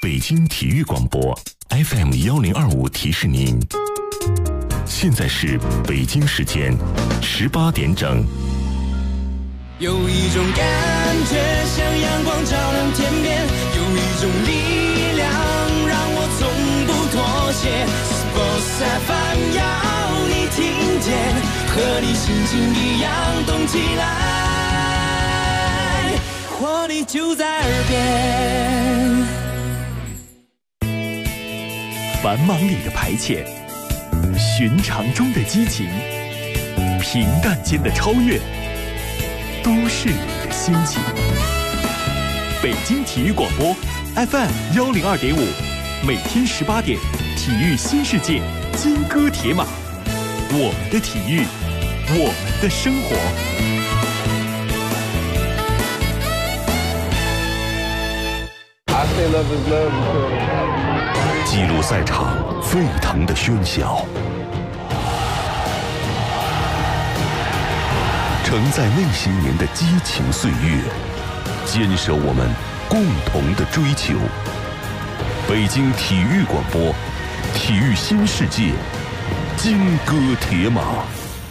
北京体育广播 FM1025提示您，现在是北京时间18点整。 有一种感觉像阳光照亮天边，有一种力量让我从不妥协。Sports FM 要你听见，和你心情一样动起来，活力就在耳边。 繁忙里的排遣，寻常中的激情，平淡间的超越，都是你的心情。北京体育广播 FM102.5，每天18点，体育新世界，金戈铁马，我们的体育，我们的生活。 记录赛场沸腾的喧嚣，承载那些年的激情岁月，坚守我们共同的追求。北京体育广播，体育新世界，金戈铁马。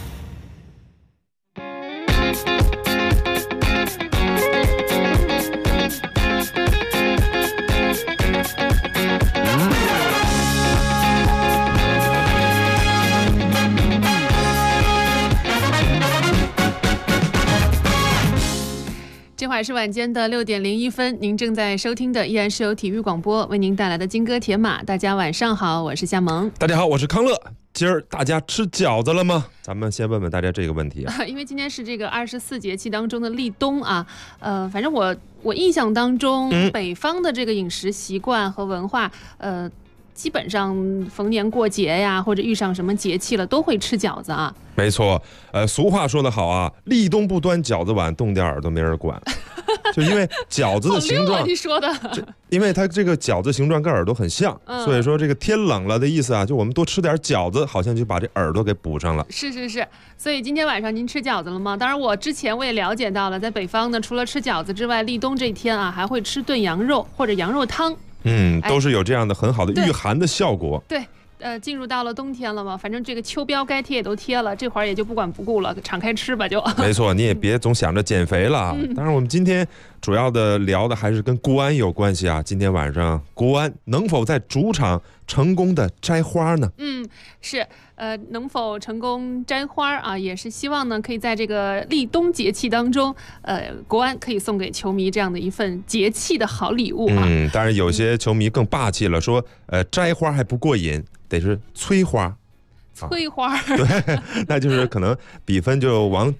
这会儿是晚间的6点01分，您正在收听的依然是由体育广播为您带来的金戈铁马。大家晚上好，我是夏萌。 大家好，我是康乐。今儿大家吃饺子了吗？咱们先问问大家这个问题因为今天是这个24节气当中的立冬啊，反正我印象当中，北方的这个饮食习惯和文化，基本上逢年过节呀，或者遇上什么节气了，都会吃饺子啊。 没错，俗话说得好啊，立冬不端饺子碗，冻掉耳朵没人管。就因为饺子的形状， 你说的， 因为它这个饺子形状跟耳朵很像，所以说这个天冷了的意思啊，就我们多吃点饺子，好像就把这耳朵给补上了。 是，所以今天晚上您吃饺子了吗？当然，我之前我也了解到了，在北方呢，除了吃饺子之外，立冬这天啊，还会吃炖羊肉或者羊肉汤。 都是有这样的很好的御寒的效果。 对。进入到了冬天了嘛，反正这个秋膘该贴也都贴了，这会儿也就不管不顾了，敞开吃吧就。 没错，你也别总想着减肥了。当然，我们今天主要的聊的还是跟国安有关系啊。今天晚上国安能否在主场成功的摘花呢？ 是，能否成功摘花啊？也是希望呢，可以在这个立冬节气当中，国安可以送给球迷这样的一份节气的好礼物啊。 当然有些球迷更霸气了，说摘花还不过瘾，得是催花。 催花， 对，那就是可能比分就往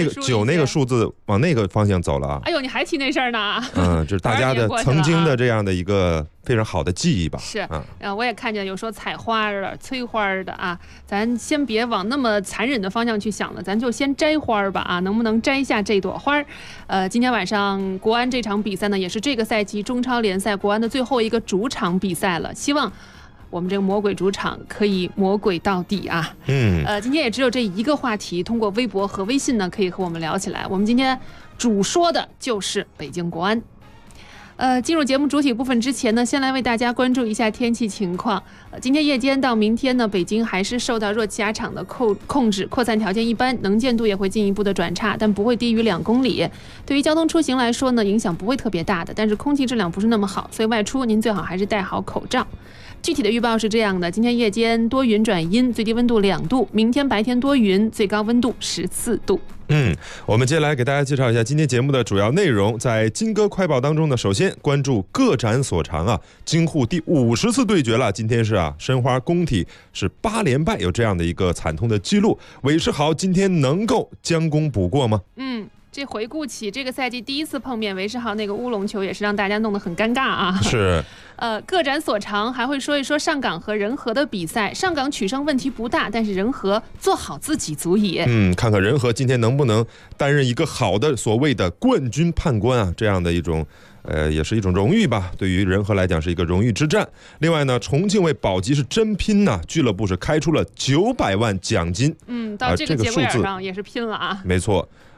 9那个数字往那个方向走了啊。 哎呦，你还提那事儿呢？ 就是大家的曾经的这样的一个非常好的记忆吧。 是，我也看见有说采花的、催花的啊，咱先别往那么残忍的方向去想了，咱就先摘花吧啊，能不能摘下这朵花？今天晚上国安这场比赛呢，也是这个赛季中超联赛国安的最后一个主场比赛了，希望我们这个魔鬼主场可以魔鬼到底啊！今天也只有这一个话题，通过微博和微信呢，可以和我们聊起来。我们今天主说的就是北京国安。进入节目主体部分之前呢，先来为大家关注一下天气情况。今天夜间到明天呢，北京还是受到热气压场的控制，扩散条件一般，能见度也会进一步的转差，但不会低于2公里。对于交通出行来说呢，影响不会特别大的，但是空气质量不是那么好，所以外出您最好还是戴好口罩。具体的预报是这样的：今天夜间多云转阴，最低温度2度；明天白天多云，最高温度14度。 我们接下来给大家介绍一下今天节目的主要内容。在金戈快报当中呢，首先关注各展所长啊，京沪第50次对决了。今天是申花工体是8连败，有这样的一个惨痛的记录。韦世豪今天能够将功补过吗？ 这回顾起这个赛季第一次碰面，韦世豪那个乌龙球也是让大家弄得很尴尬啊。 是， 各展所长，还会说一说上港和仁和的比赛。上港取胜问题不大，但是仁和做好自己足矣。 看看仁和今天能不能担任一个好的所谓的冠军判官啊，这样的一种也是一种荣誉吧，对于仁和来讲是一个荣誉之战。另外呢，重庆为保级是真拼呐，俱乐部是开出了900万奖金。 到这个节骨眼上也是拼了啊。 没错。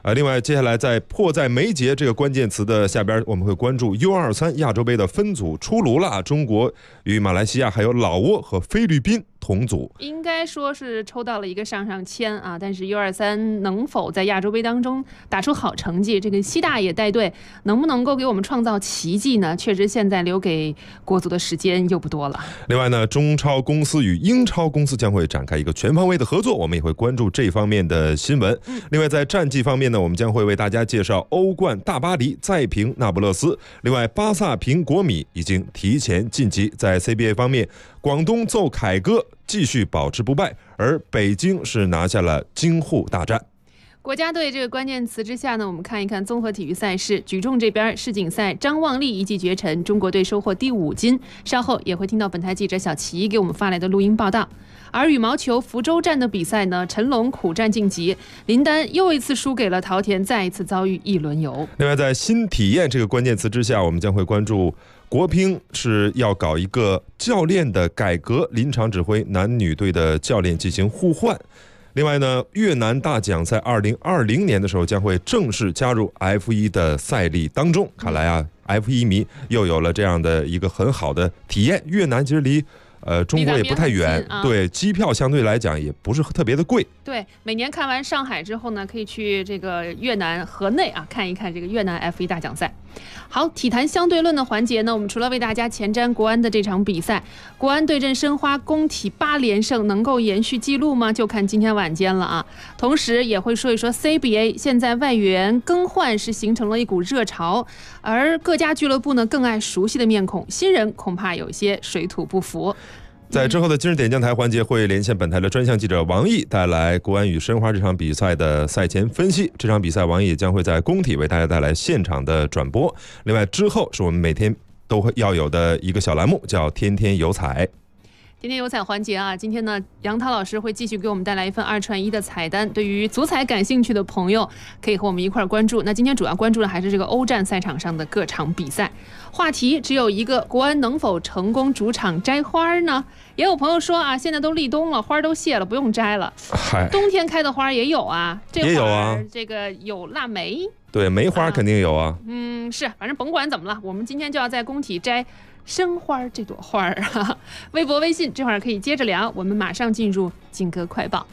另外接下来在迫在眉睫这个关键词的下边，我们会关注 U23 亚洲杯的分组出炉了，中国与马来西亚还有老挝和菲律宾同组， 应该说是抽到了一个上签啊，但是 U23 能否在亚洲杯当中打出好成绩，这个西大爷带队能不能够给我们创造奇迹呢？确实现在留给国足的时间又不多了。 另外呢，中超公司与英超公司将会展开一个全方位的合作，我们也会关注这方面的新闻。另外在战绩方面呢，我们将会为大家介绍欧冠大巴黎再平那不勒斯，另外巴萨平国米已经提前晋级。在 CBA 方面，广东奏凯歌继续保持不败，而北京是拿下了京沪大战。 国家队这个关键词之下呢，我们看一看综合体育赛事。举重这边世锦赛张望丽一骑绝尘，中国队收获第5金。稍后也会听到本台记者小齐给我们发来的录音报道。而羽毛球福州站的比赛呢，陈龙苦战晋级，林丹又一次输给了陶田，再一次遭遇一轮游。 另外在新体验这个关键词之下，我们将会关注国乒是要搞一个教练的改革，临场指挥男女队的教练进行互换。另外呢，越南大奖赛2020年的时候将会正式加入 F1 的赛例当中。看来啊 ，F1 迷又有了这样的一个很好的体验。越南其实离中国也不太远，对，机票相对来讲也不是特别的贵。 对，每年看完上海之后呢，可以去这个越南河内啊看一看这个越南 F1 大奖赛。好，体坛相对论的环节呢，我们除了为大家前瞻国安的这场比赛，国安对阵申花工体8连胜，能够延续纪录吗？就看今天晚间了啊。同时也会说一说 CBA 现在外援更换是形成了一股热潮，而各家俱乐部呢更爱熟悉的面孔，新人恐怕有些水土不服。 在之后的今日点将台环节，会连线本台的专项记者王毅，带来国安与申花这场比赛的赛前分析。这场比赛王毅将会在工体为大家带来现场的转播。另外之后是我们每天都要有的一个小栏目，叫天天有彩。 天天有彩环节啊，今天呢，杨涛老师会继续给我们带来一份2串1的彩单。对于足彩感兴趣的朋友，可以和我们一块关注。那今天主要关注的还是这个欧战赛场上的各场比赛。话题只有一个，国安能否成功主场摘花呢？也有朋友说啊，现在都立冬了，花都谢了，不用摘了。冬天开的花也有啊，这会儿这个有腊梅， 对，梅花肯定有啊。 是，反正甭管怎么了，我们今天就要在工体摘申花这朵花儿啊！微博、微信这会儿可以接着聊，我们马上进入劲歌快报。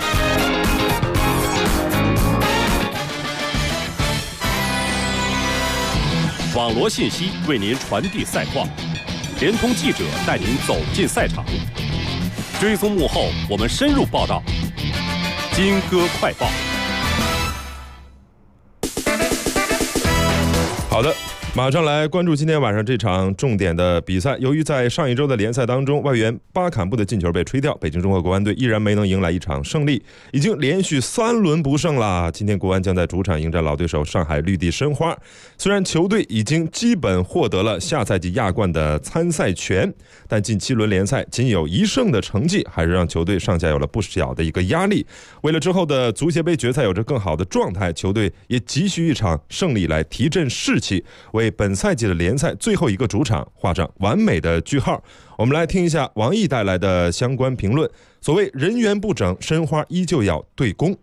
网罗信息为您传递赛况，联通记者带您走进赛场，追踪幕后，我们深入报道。劲歌快报。 好的，马上来关注今天晚上这场重点的比赛。由于在上一周的联赛当中，外援巴坎布的进球被吹掉，北京中赫国安队依然没能迎来一场胜利，已经连续3轮不胜了。今天国安将在主场迎战老对手上海绿地申花。虽然球队已经基本获得了下赛季亚冠的参赛权，但近7轮联赛仅有1胜的成绩，还是让球队上下有了不小的一个压力。为了之后的足协杯决赛有着更好的状态，球队也急需一场胜利来提振士气，为本赛季的联赛最后一个主场画上完美的句号。我们来听一下王毅带来的相关评论。所谓人员不整，申花依旧要对攻。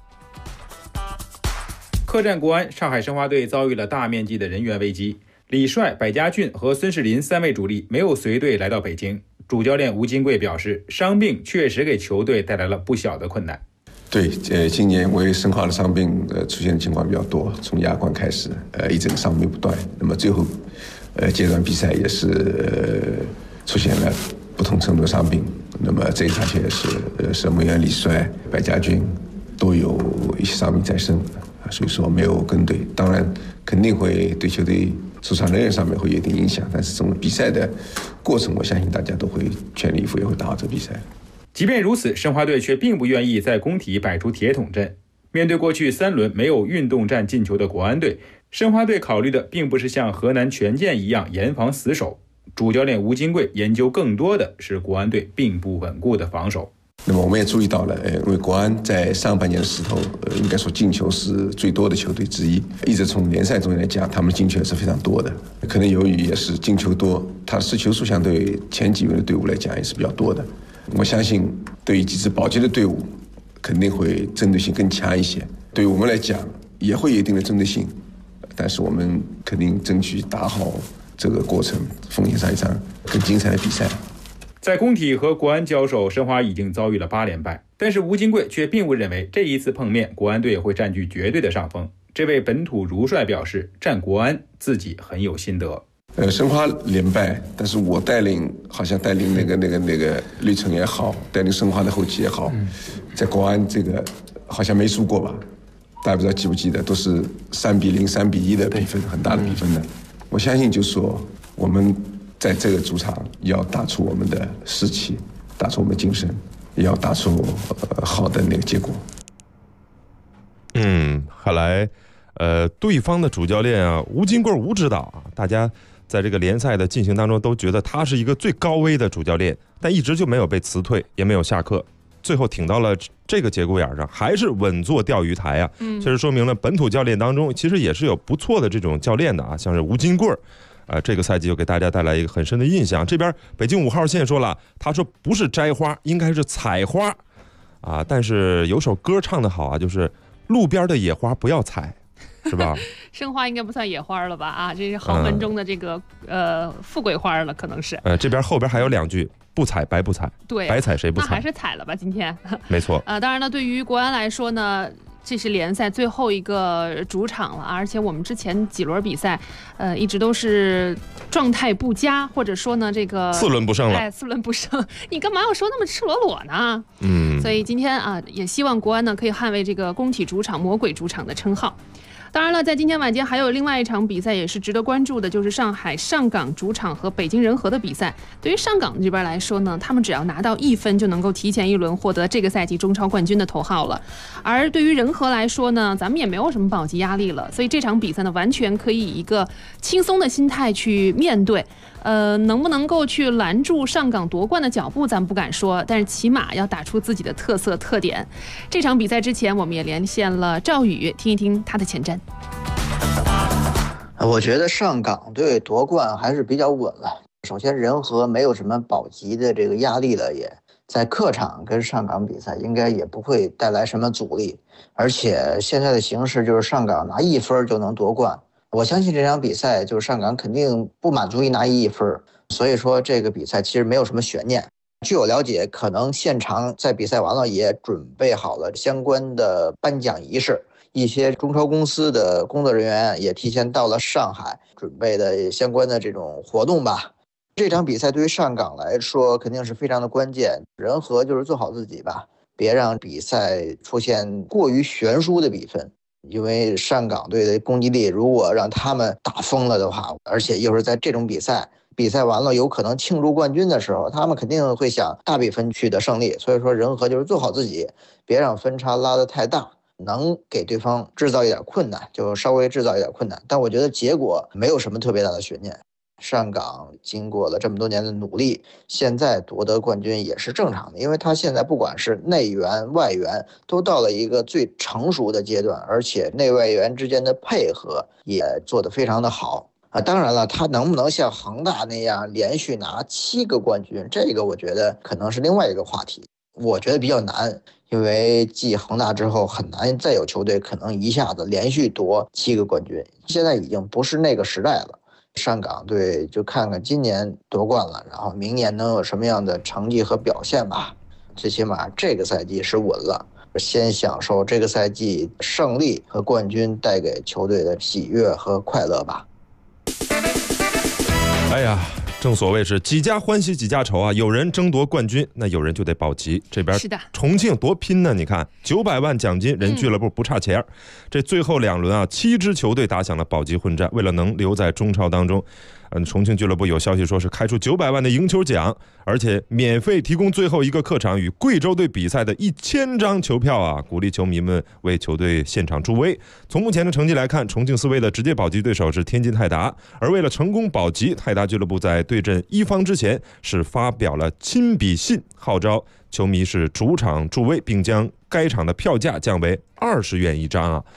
客战国安，上海申花队遭遇了大面积的人员危机。李帅、百家俊和孙世林3位主力没有随队来到北京。主教练吴金贵表示，伤病确实给球队带来了不小的困难。 对，今年因为申花的伤病出现的情况比较多，从亚冠开始，一整个伤病不断。那么最后阶段比赛也是出现了不同程度的伤病。那么这一场也是守门员李帅、百家俊都有一些伤病在身，所以说没有跟队。当然肯定会对球队出场人员上面会有一定影响，但是从比赛的过程，我相信大家都会全力以赴，也会打好这个比赛。 即便如此，申花队却并不愿意在工体摆出铁桶阵。面对过去3轮没有运动战进球的国安队，申花队考虑的并不是像河南权健一样严防死守。主教练吴金贵研究更多的是国安队并不稳固的防守。 那么我们也注意到了，因为国安在上半年的时候，应该说进球是最多的球队之一，一直从联赛中来讲，他们的进球也是非常多的。可能由于也是进球多，他失球数相对前几名的队伍来讲也是比较多的。我相信对于几支保级的队伍肯定会针对性更强一些。对于我们来讲， 也会有一定的针对性，但是我们肯定争取打好这个过程，奉献上一场更精彩的比赛。 在工体和国安交手，申花已经遭遇了8连败，但是吴金贵却并不认为这一次碰面国安队会占据绝对的上风。这位本土如帅表示，战国安自己很有心得。 申花连败，但是我好像带领那个绿城也好，带领申花的后期也好，在国安这个好像没输过吧？大家不知道记不记得，都是3-0、3-1的比分，很大的比分的。我相信就是说，我们在这个主场要打出我们的士气，打出我们的精神，也要打出好的那个结果。 看来对方的主教练啊，吴金贵吴指导啊，大家在这个联赛的进行当中都觉得他是一个最高危的主教练，但一直就没有被辞退，也没有下课，最后挺到了这个节骨眼上，还是稳坐钓鱼台啊。确实说明了本土教练当中其实也是有不错的这种教练的啊，像是吴金贵这个赛季就给大家带来一个很深的印象。这边北京5号线说了，他说不是摘花，应该是采花啊。但是有首歌唱得好啊，就是路边的野花不要采，是吧？ 申花应该不算野花了吧？啊，这是豪门中的这个富贵花了，可能是。 这边后边还有2句，不采白不采， 对， 白采谁不采？ 那还是采了吧，今天。 没错。 当然呢，对于国安来说呢，这是联赛最后一个主场了，而且我们之前几轮比赛，一直都是状态不佳，或者说呢，这个 4轮不胜了。 4轮不胜，你干嘛要说那么赤裸裸呢？所以今天啊，也希望国安呢可以捍卫这个工体主场、魔鬼主场的称号。当然了，在今天晚间还有另外一场比赛也是值得关注的，就是上海上港主场和北京人和的比赛。对于上港这边来说呢，他们只要拿到1分就能够提前1轮获得这个赛季中超冠军的头号了。而对于人和来说呢，咱们也没有什么保级压力了，所以这场比赛呢，完全可以以一个轻松的心态去面对。能不能够去拦住上港夺冠的脚步，咱不敢说，但是起码要打出自己的特色特点。这场比赛之前，我们也连线了赵宇，听一听他的前瞻。 我觉得上港队夺冠还是比较稳了。首先，人和没有什么保级的这个压力了，也在客场跟上港比赛，应该也不会带来什么阻力。而且现在的形势就是上港拿1分就能夺冠。我相信这场比赛就是上港肯定不满足于拿1分，所以说这个比赛其实没有什么悬念。据我了解，可能现场在比赛完了也准备好了相关的颁奖仪式，一些中超公司的工作人员也提前到了上海，准备的相关的这种活动吧。这场比赛对于上港来说肯定是非常的关键，人和就是做好自己吧，别让比赛出现过于悬殊的比分。因为上港队的攻击力如果让他们打疯了的话，而且又是在这种比赛完了有可能庆祝冠军的时候，他们肯定会想大比分取得胜利。所以说人和就是做好自己，别让分差拉得太大，能给对方制造一点困难就稍微制造一点困难，但我觉得结果没有什么特别大的悬念。上港经过了这么多年的努力，现在夺得冠军也是正常的，因为他现在不管是内援外援都到了一个最成熟的阶段，而且内外援之间的配合也做得非常的好啊。当然了，他能不能像恒大那样连续拿7个冠军，这个我觉得可能是另外一个话题，我觉得比较难，因为继恒大之后很难再有球队可能一下子连续夺7个冠军，现在已经不是那个时代了。上港队就看看今年夺冠了，然后明年能有什么样的成绩和表现吧。最起码这个赛季是稳了，先享受这个赛季胜利和冠军带给球队的喜悦和快乐吧。 哎呀，正所谓是几家欢喜几家愁啊，有人争夺冠军，那有人就得保级。这边是的， 重庆多拼呢，你看900万奖金，人俱乐部不差钱。这最后2轮啊，7支球队打响了保级混战，为了能留在中超当中，重庆俱乐部有消息说是开出900万的赢球奖，而且免费提供最后一个客场与贵州队比赛的1000张球票啊，鼓励球迷们为球队现场助威。从目前的成绩来看，重庆4位的直接保级对手是天津泰达，而为了成功保级，泰达俱乐部在对阵一方之前是发表了亲笔信，号召球迷是主场助威，并将该场的票价降为20元一张啊。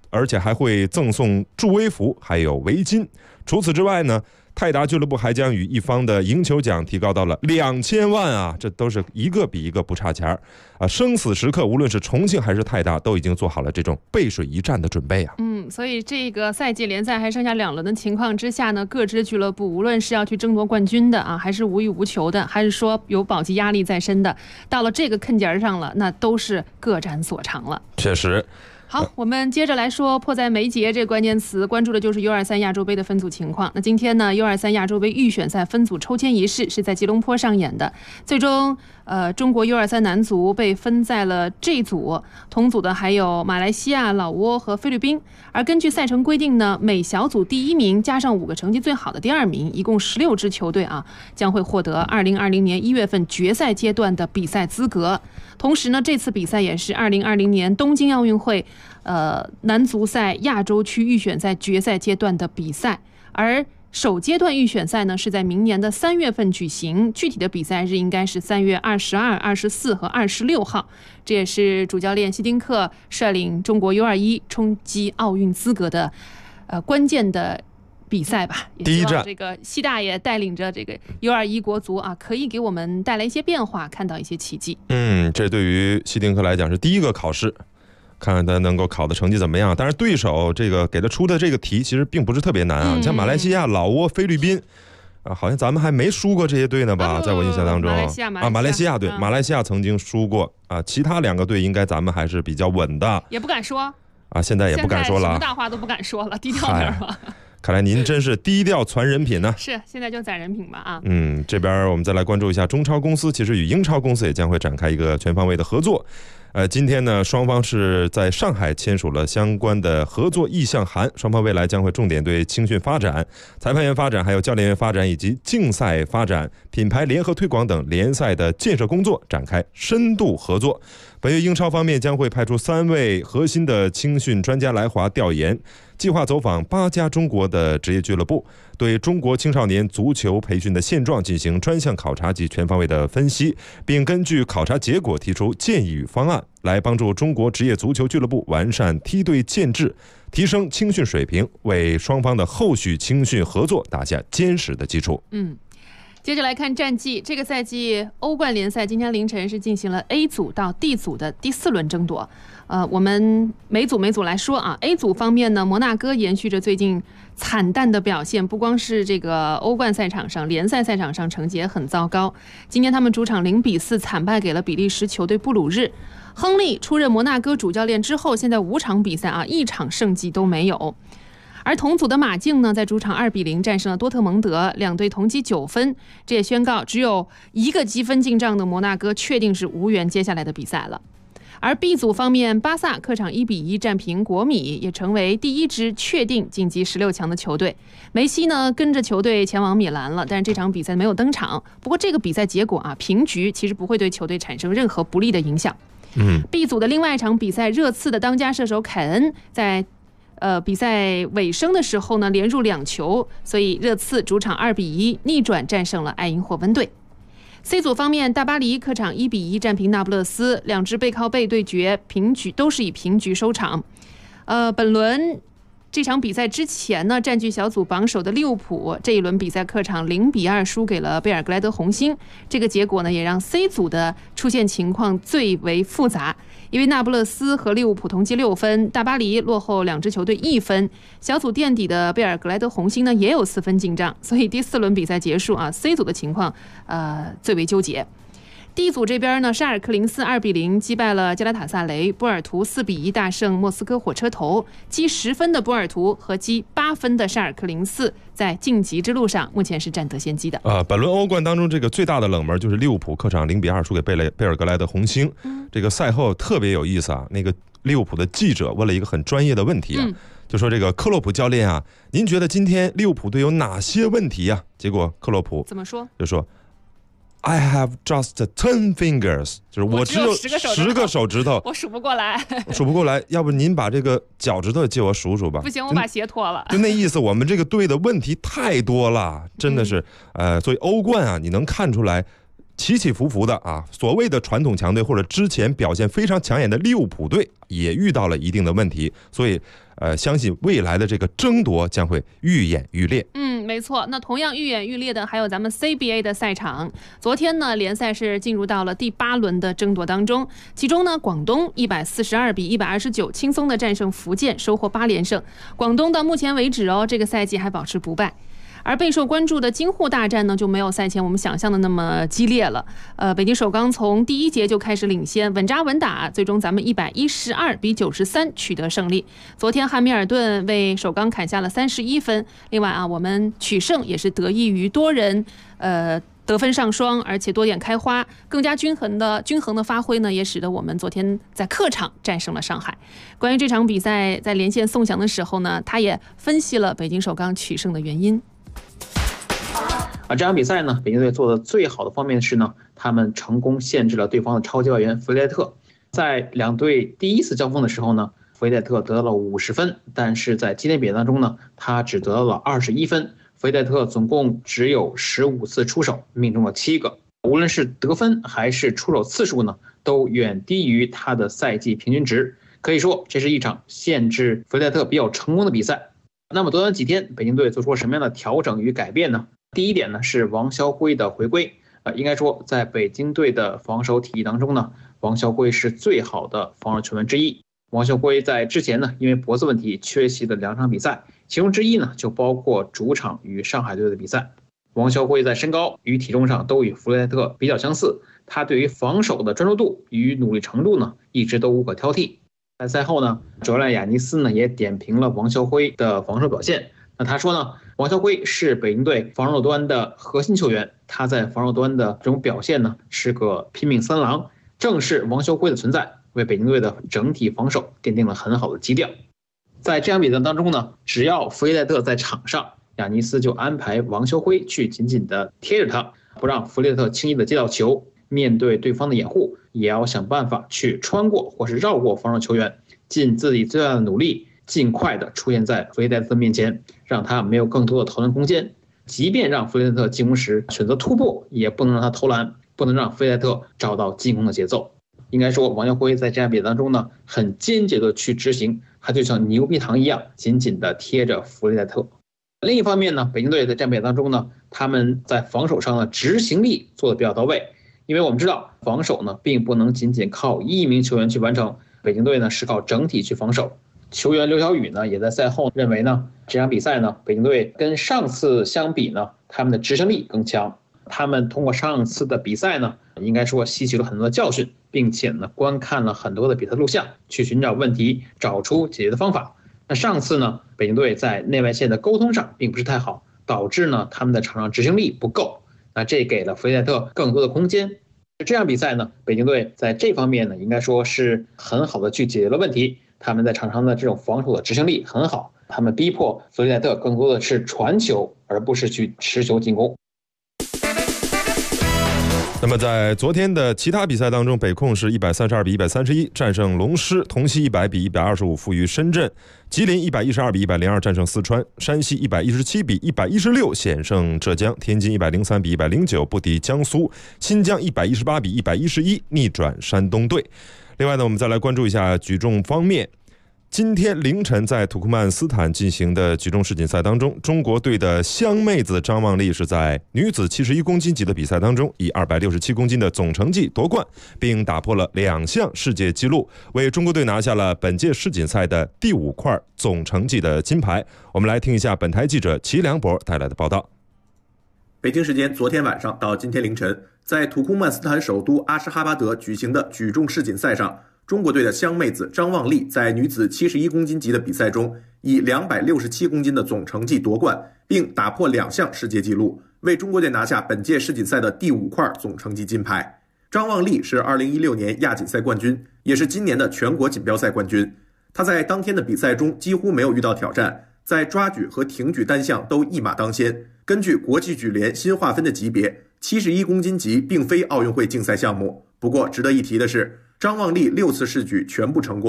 而且还会赠送助威服还有围巾。除此之外呢，泰达俱乐部还将与一方的赢球奖提高到了2000万啊，这都是一个比一个不差钱啊！生死时刻，无论是重庆还是泰达，都已经做好了这种背水一战的准备啊。 所以这个赛季联赛还剩下2轮的情况之下呢，各支俱乐部无论是要去争夺冠军的啊，还是无欲无求的，还是说有保级压力在身的，到了这个坎节上了，那都是各展所长了。 确实。 好，我们接着来说迫在眉睫这个关键词，关注的就是 U23 亚洲杯的分组情况。那今天呢 ，U23 亚洲杯预选赛分组抽签仪式是在吉隆坡上演的，最终中国 U23 男足被分在了 G 组，同组的还有马来西亚、老挝和菲律宾。而根据赛程规定呢，每小组第1名加上5个成绩最好的第2名，一共16支球队啊，将会获得2020年1月份决赛阶段的比赛资格。同时呢，这次比赛也是2020年东京奥运会男足赛亚洲区预选赛决赛阶段的比赛，而首阶段预选赛呢是在明年的3月份举行，具体的比赛日应该是3月22、24和26号。这也是主教练希丁克率领中国 U21 冲击奥运资格的关键的比赛吧。 第一站， 这个希大爷带领着这个 U21 国足啊，可以给我们带来一些变化，看到一些奇迹。 这对于希丁克来讲是第一个考试。看看他能够考的成绩怎么样，但是对手这个给他出的这个题其实并不是特别难啊，像马来西亚、老挝、菲律宾啊，好像咱们还没输过这些队呢吧，在我印象当中马来西亚对，马来西亚曾经输过啊，其他2个队应该咱们还是比较稳的， 也不敢说啊，现在也不敢说了， 什么大话都不敢说了，低调点吧。 看来您真是低调传人品呢。 是，现在就攒人品吧啊。 这边我们再来关注一下中超公司，其实与英超公司也将会展开一个全方位的合作。今天呢，双方是在上海签署了相关的合作意向函，双方未来将会重点对青训发展、裁判员发展、还有教练员发展以及竞赛发展、品牌联合推广等联赛的建设工作展开深度合作。本月英超方面将会派出3位核心的青训专家来华调研，计划走访8家中国的职业俱乐部，对中国青少年足球培训的现状进行专项考察及全方位的分析，并根据考察结果提出建议与方案，来帮助中国职业足球俱乐部完善梯队建制，提升青训水平，为双方的后续青训合作打下坚实的基础。 接着来看战绩，这个赛季欧冠联赛今天凌晨是进行了 A 组到 D 组的第4轮争夺。我们每组来说啊 ，A 组方面呢，摩纳哥延续着最近惨淡的表现，不光是这个欧冠赛场上，联赛赛场上成绩也很糟糕。今天他们主场0-4惨败给了比利时球队布鲁日。亨利出任摩纳哥主教练之后，现在5场比赛啊，1场胜绩都没有。而同组的马竞呢，在主场2-0战胜了多特蒙德，两队同积9分，这也宣告只有1个积分进账的摩纳哥确定是无缘接下来的比赛了。而 B 组方面，巴萨客场1-1战平国米，也成为第1支确定晋级16强的球队。梅西呢跟着球队前往米兰了，但是这场比赛没有登场。不过这个比赛结果啊，平局其实不会对球队产生任何不利的影响。B 组的另外一场比赛，热刺的当家射手凯恩在比赛尾声的时候呢，连入2球，所以热刺主场2-1逆转战胜了爱因霍温队。C 组方面，大巴黎客场1-1战平那不勒斯，两支背靠背对决，平局都是以平局收场。本轮这场比赛之前呢，占据小组榜首的利物浦这一轮比赛客场0-2输给了贝尔格莱德红星，这个结果呢，也让 C 组的出现情况最为复杂。因为那不勒斯和利物浦同积6分，大巴黎落后2支球队1分，小组垫底的贝尔格莱德红星呢也有4分进账，所以第4轮比赛结束啊 ，C 组的情况最为纠结。D 组这边呢，沙尔克零4 2-0击败了加拉塔萨雷，波尔图4-1大胜莫斯科火车头，积10分的波尔图和积8分的沙尔克零4在晋级之路上目前是占得先机的。 本轮欧冠当中这个最大的冷门就是利物浦客场0-2输给贝尔格莱德红星。这个赛后特别有意思啊，那个利物浦的记者问了一个很专业的问题啊，就说这个克洛普教练啊，您觉得今天利物浦队有哪些问题啊？结果克洛普怎么说？ 就说I have just 10 fingers， 就是我只有10个手指头， 我数不过来， 要不您把这个脚趾头借我数数吧？ 不行，我把鞋脱了。 就那意思，我们这个队的问题太多了，真的是，所以欧冠啊，你能看出来起起伏伏的啊，所谓的传统强队或者之前表现非常抢眼的利物浦队也遇到了一定的问题，所以相信未来的这个争夺将会愈演愈烈。 没错，那同样愈演愈烈的还有咱们 CBA 的赛场。昨天呢，联赛是进入到了第8轮的争夺当中，其中呢，广东142比129轻松的战胜福建，收获8连胜。广东到目前为止这个赛季还保持不败。而备受关注的京沪大战呢，就没有赛前我们想象的那么激烈了。北京首钢从第1节就开始领先，稳扎稳打，最终咱们112比93取得胜利。昨天汉密尔顿为首钢砍下了31分。另外我们取胜也是得益于多人得分上双，而且多点开花，更加均衡的发挥呢，也使得我们昨天在客场战胜了上海。关于这场比赛，在连线宋翔的时候呢，他也分析了北京首钢取胜的原因。 这场比赛呢，北京队做的最好的方面是呢，他们成功限制了对方的超级外援弗雷戴特。在两队第一次交锋的时候呢，弗雷戴特得到了50分，但是在今天比赛当中呢，他只得到了21分。弗雷戴特总共只有15次出手，命中了7个，无论是得分还是出手次数呢，都远低于他的赛季平均值。可以说，这是一场限制弗雷戴特比较成功的比赛。那么短短几天，北京队做出了什么样的调整与改变呢？第一点呢，是王霄辉的回归。应该说，在北京队的防守体系当中呢，王霄辉是最好的防守球员之一。王霄辉在之前呢，因为脖子问题缺席了2场比赛，其中之一呢，就包括主场与上海队的比赛。王霄辉在身高与体重上都与弗雷戴特比较相似，他对于防守的专注度与努力程度呢，一直都无可挑剔。在赛后呢，主教练雅尼斯呢也点评了王霄辉的防守表现。那他说呢，王霄辉是北京队防守端的核心球员，他在防守端的这种表现呢，是个拼命三郎。正是王霄辉的存在，为北京队的整体防守奠定了很好的基调。在这场比赛当中呢，只要弗雷戴特在场上，雅尼斯就安排王霄辉去紧紧的贴着他，不让弗雷戴特轻易的接到球。面对对方的掩护，也要想办法去穿过或是绕过防守球员，尽自己最大的努力，尽快的出现在弗雷戴特面前，让他没有更多的投篮空间。即便让弗雷戴特进攻时选择突破，也不能让他投篮，不能让弗雷戴特找到进攻的节奏。应该说，王霄辉在这场比赛当中呢，很坚决的去执行，他就像牛皮糖一样，紧紧的贴着弗雷戴特。另一方面呢，北京队在这场比赛当中呢，他们在防守上的执行力做得比较到位。因为我们知道，防守呢并不能仅仅靠一名球员去完成，北京队呢是靠整体去防守。球员刘晓宇呢也在赛后认为呢，这场比赛呢，北京队跟上次相比呢，他们的执行力更强。他们通过上次的比赛呢，应该说吸取了很多的教训，并且呢观看了很多的比赛录像，去寻找问题，找出解决的方法。那上次呢，北京队在内外线的沟通上并不是太好，导致呢他们的场上执行力不够。那这给了弗雷戴特更多的空间。这场比赛呢，北京队在这方面呢，应该说是很好的去解决了问题。他们在场上的这种防守的执行力很好，他们逼迫弗雷戴特更多的是传球，而不是去持球进攻。 那么在昨天的其他比赛当中，北控是132比131战胜龙狮，同曦100比125负于深圳，吉林112比102战胜四川，山西117比116险胜浙江，天津103比109不敌江苏，新疆118比111逆转山东队。另外呢，我们再来关注一下举重方面。今天凌晨在土库曼斯坦进行的举重世锦赛当中，中国队的湘妹子张望丽是在女子71公斤级的比赛当中，以267公斤的总成绩夺冠，并打破了2项世界纪录，为中国队拿下了本届世锦赛的第5块总成绩的金牌。我们来听一下本台记者齐良博带来的报道。 北京时间昨天晚上到今天凌晨，在土库曼斯坦首都阿什哈巴德举行的举重世锦赛上，中国队的湘妹子张望丽在女子71公斤级的比赛中，以267公斤的总成绩夺冠，并打破2项世界纪录，为中国队拿下本届世锦赛的第5块总成绩金牌。张望丽是2016年亚锦赛冠军，也是今年的全国锦标赛冠军。她在当天的比赛中几乎没有遇到挑战，在抓举和挺举单项都一马当先。根据国际举联新划分的级别，71公斤级并非奥运会竞赛项目。不过值得一提的是，张望丽6次试举全部成功，她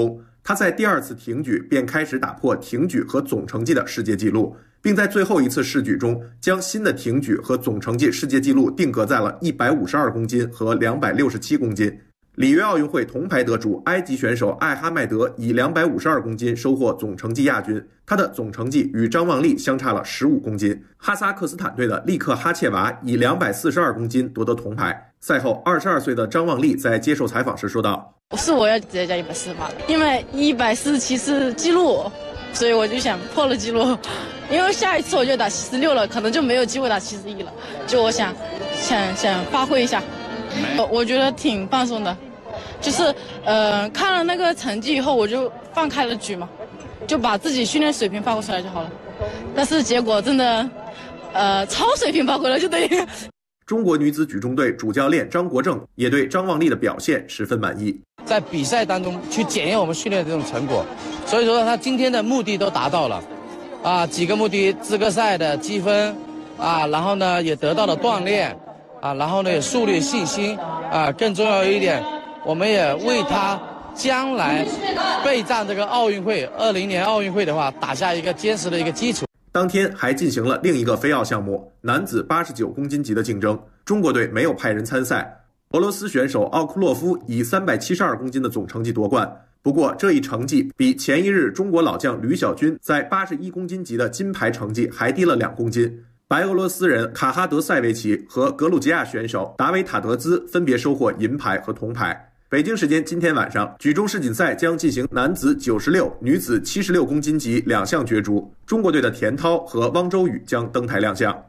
他在第2次挺举便开始打破挺举和总成绩的世界纪录，并在最后一次试举中将新的挺举和总成绩世界纪录定格在了152公斤和267公斤。里约奥运会铜牌得主埃及选手艾哈迈德以252公斤收获总成绩亚军，他的总成绩与张望丽相差了15公斤。哈萨克斯坦队的利克哈切娃以242公斤夺得铜牌。赛后，22岁的张望丽在接受采访时说道：“ 是我要直接加148，因为147是记录，所以我就想破了记录。因为下一次我就打76了，可能就没有机会打71了。就我想发挥一下，我觉得挺放松的。就是看了那个成绩以后，我就放开了举嘛，就把自己训练水平发挥出来就好了。但是结果真的超水平发挥了，就等于。” 中国女子举重队主教练张国正也对张望丽的表现十分满意， 在比赛当中去检验我们训练的这种成果，所以说他今天的目的都达到了，几个目的，资格赛的积分，然后呢也得到了锻炼，然后呢也树立信心，更重要一点，我们也为他将来备战这个奥运会2020年奥运会的话打下一个坚实的一个基础。 当天还进行了另一个非奥项目男子89公斤级的竞争，中国队没有派人参赛，俄罗斯选手奥库洛夫以372公斤的总成绩夺冠。不过这一成绩比前一日中国老将吕小军在81公斤级的金牌成绩还低了2公斤。白俄罗斯人卡哈德塞维奇和格鲁吉亚选手达维塔德兹分别收获银牌和铜牌。北京时间今天晚上，举重世锦赛将进行男子96、女子76公斤级2项角逐，中国队的田涛和汪周雨将登台亮相。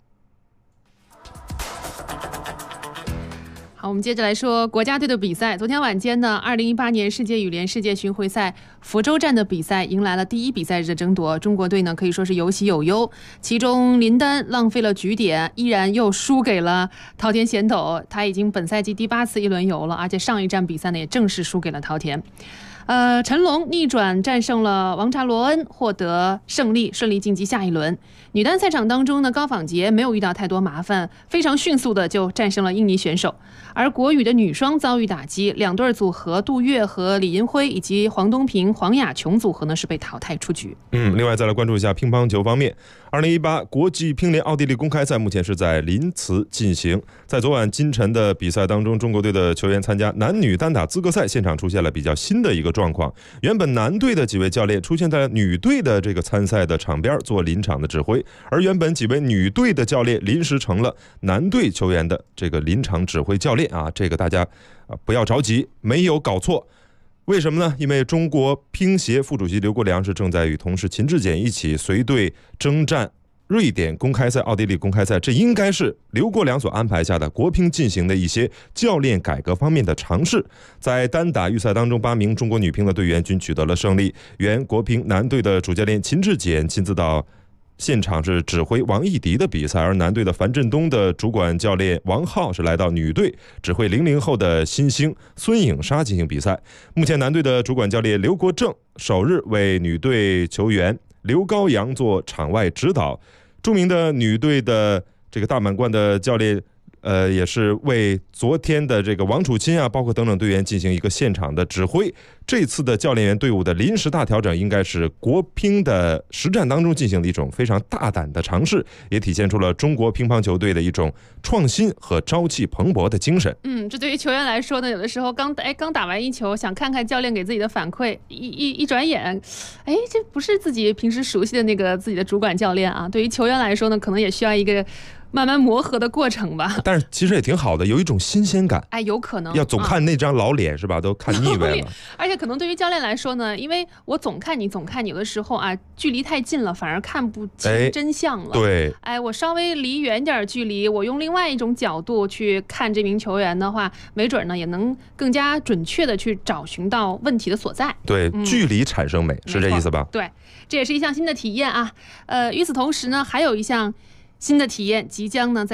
好，我们接着来说国家队的比赛。昨天晚间呢，2018年世界羽联世界巡回赛福州站的比赛迎来了第1比赛日的争夺。中国队呢可以说是有喜有忧，其中林丹浪费了局点，依然又输给了桃田贤斗。他已经本赛季第8次1轮游了，而且上一站比赛呢也正式输给了桃田。陈龙逆转战胜了王查罗恩，获得胜利，顺利晋级下1轮。女单赛场当中呢，高仿洁没有遇到太多麻烦，非常迅速的就战胜了印尼选手。而国羽的女双遭遇打击，两对组合杜月和李银辉以及黄东萍、黄雅琼组合呢是被淘汰出局。 另外再来关注一下乒乓球方面，2018国际乒联奥地利公开赛目前是在林茨进行。在昨晚今晨的比赛当中，中国队的球员参加男女单打资格赛，现场出现了比较新的一个状况。原本男队的几位教练出现在女队的这个参赛的场边做临场的指挥，而原本几位女队的教练临时成了男队球员的这个临场指挥教练啊，这个大家不要着急，没有搞错。为什么呢？因为中国乒协副主席刘国梁是正在与同事秦志坚一起随队征战瑞典公开赛、奥地利公开赛，这应该是刘国梁所安排下的国乒进行的一些教练改革方面的尝试。在单打预赛当中，8名中国女乒的队员均取得了胜利。原国乒男队的主教练秦志坚亲自到现场是指挥王艺迪的比赛，而男队的樊振东的主管教练王浩是来到女队指挥00后的新星孙颖莎进行比赛。目前男队的主管教练刘国正首日为女队球员刘高阳做场外指导，著名的女队的这个大满贯的教练也是为昨天的这个王楚钦啊，包括等等队员进行一个现场的指挥。这次的教练员队伍的临时大调整，应该是国乒的实战当中进行的一种非常大胆的尝试，也体现出了中国乒乓球队的一种创新和朝气蓬勃的精神。 这对于球员来说呢，有的时候刚打完一球，想看看教练给自己的反馈，一转眼，这不是自己平时熟悉的那个自己的主管教练啊。对于球员来说呢，可能也需要一个慢慢磨合的过程吧。 但是其实也挺好的，有一种新鲜感。 有可能要总看那张老脸是吧？都看腻歪了。 而且可能对于教练来说呢，因为我总看你，有的时候啊，距离太近了，反而看不清真相了。 对， 我稍微离远点距离，我用另外一种角度去看这名球员的话，没准呢也能更加准确的去找寻到问题的所在。 对，距离产生美，是这意思吧？ 对，这也是一项新的体验啊。与此同时呢，还有一项新的体验即将呢在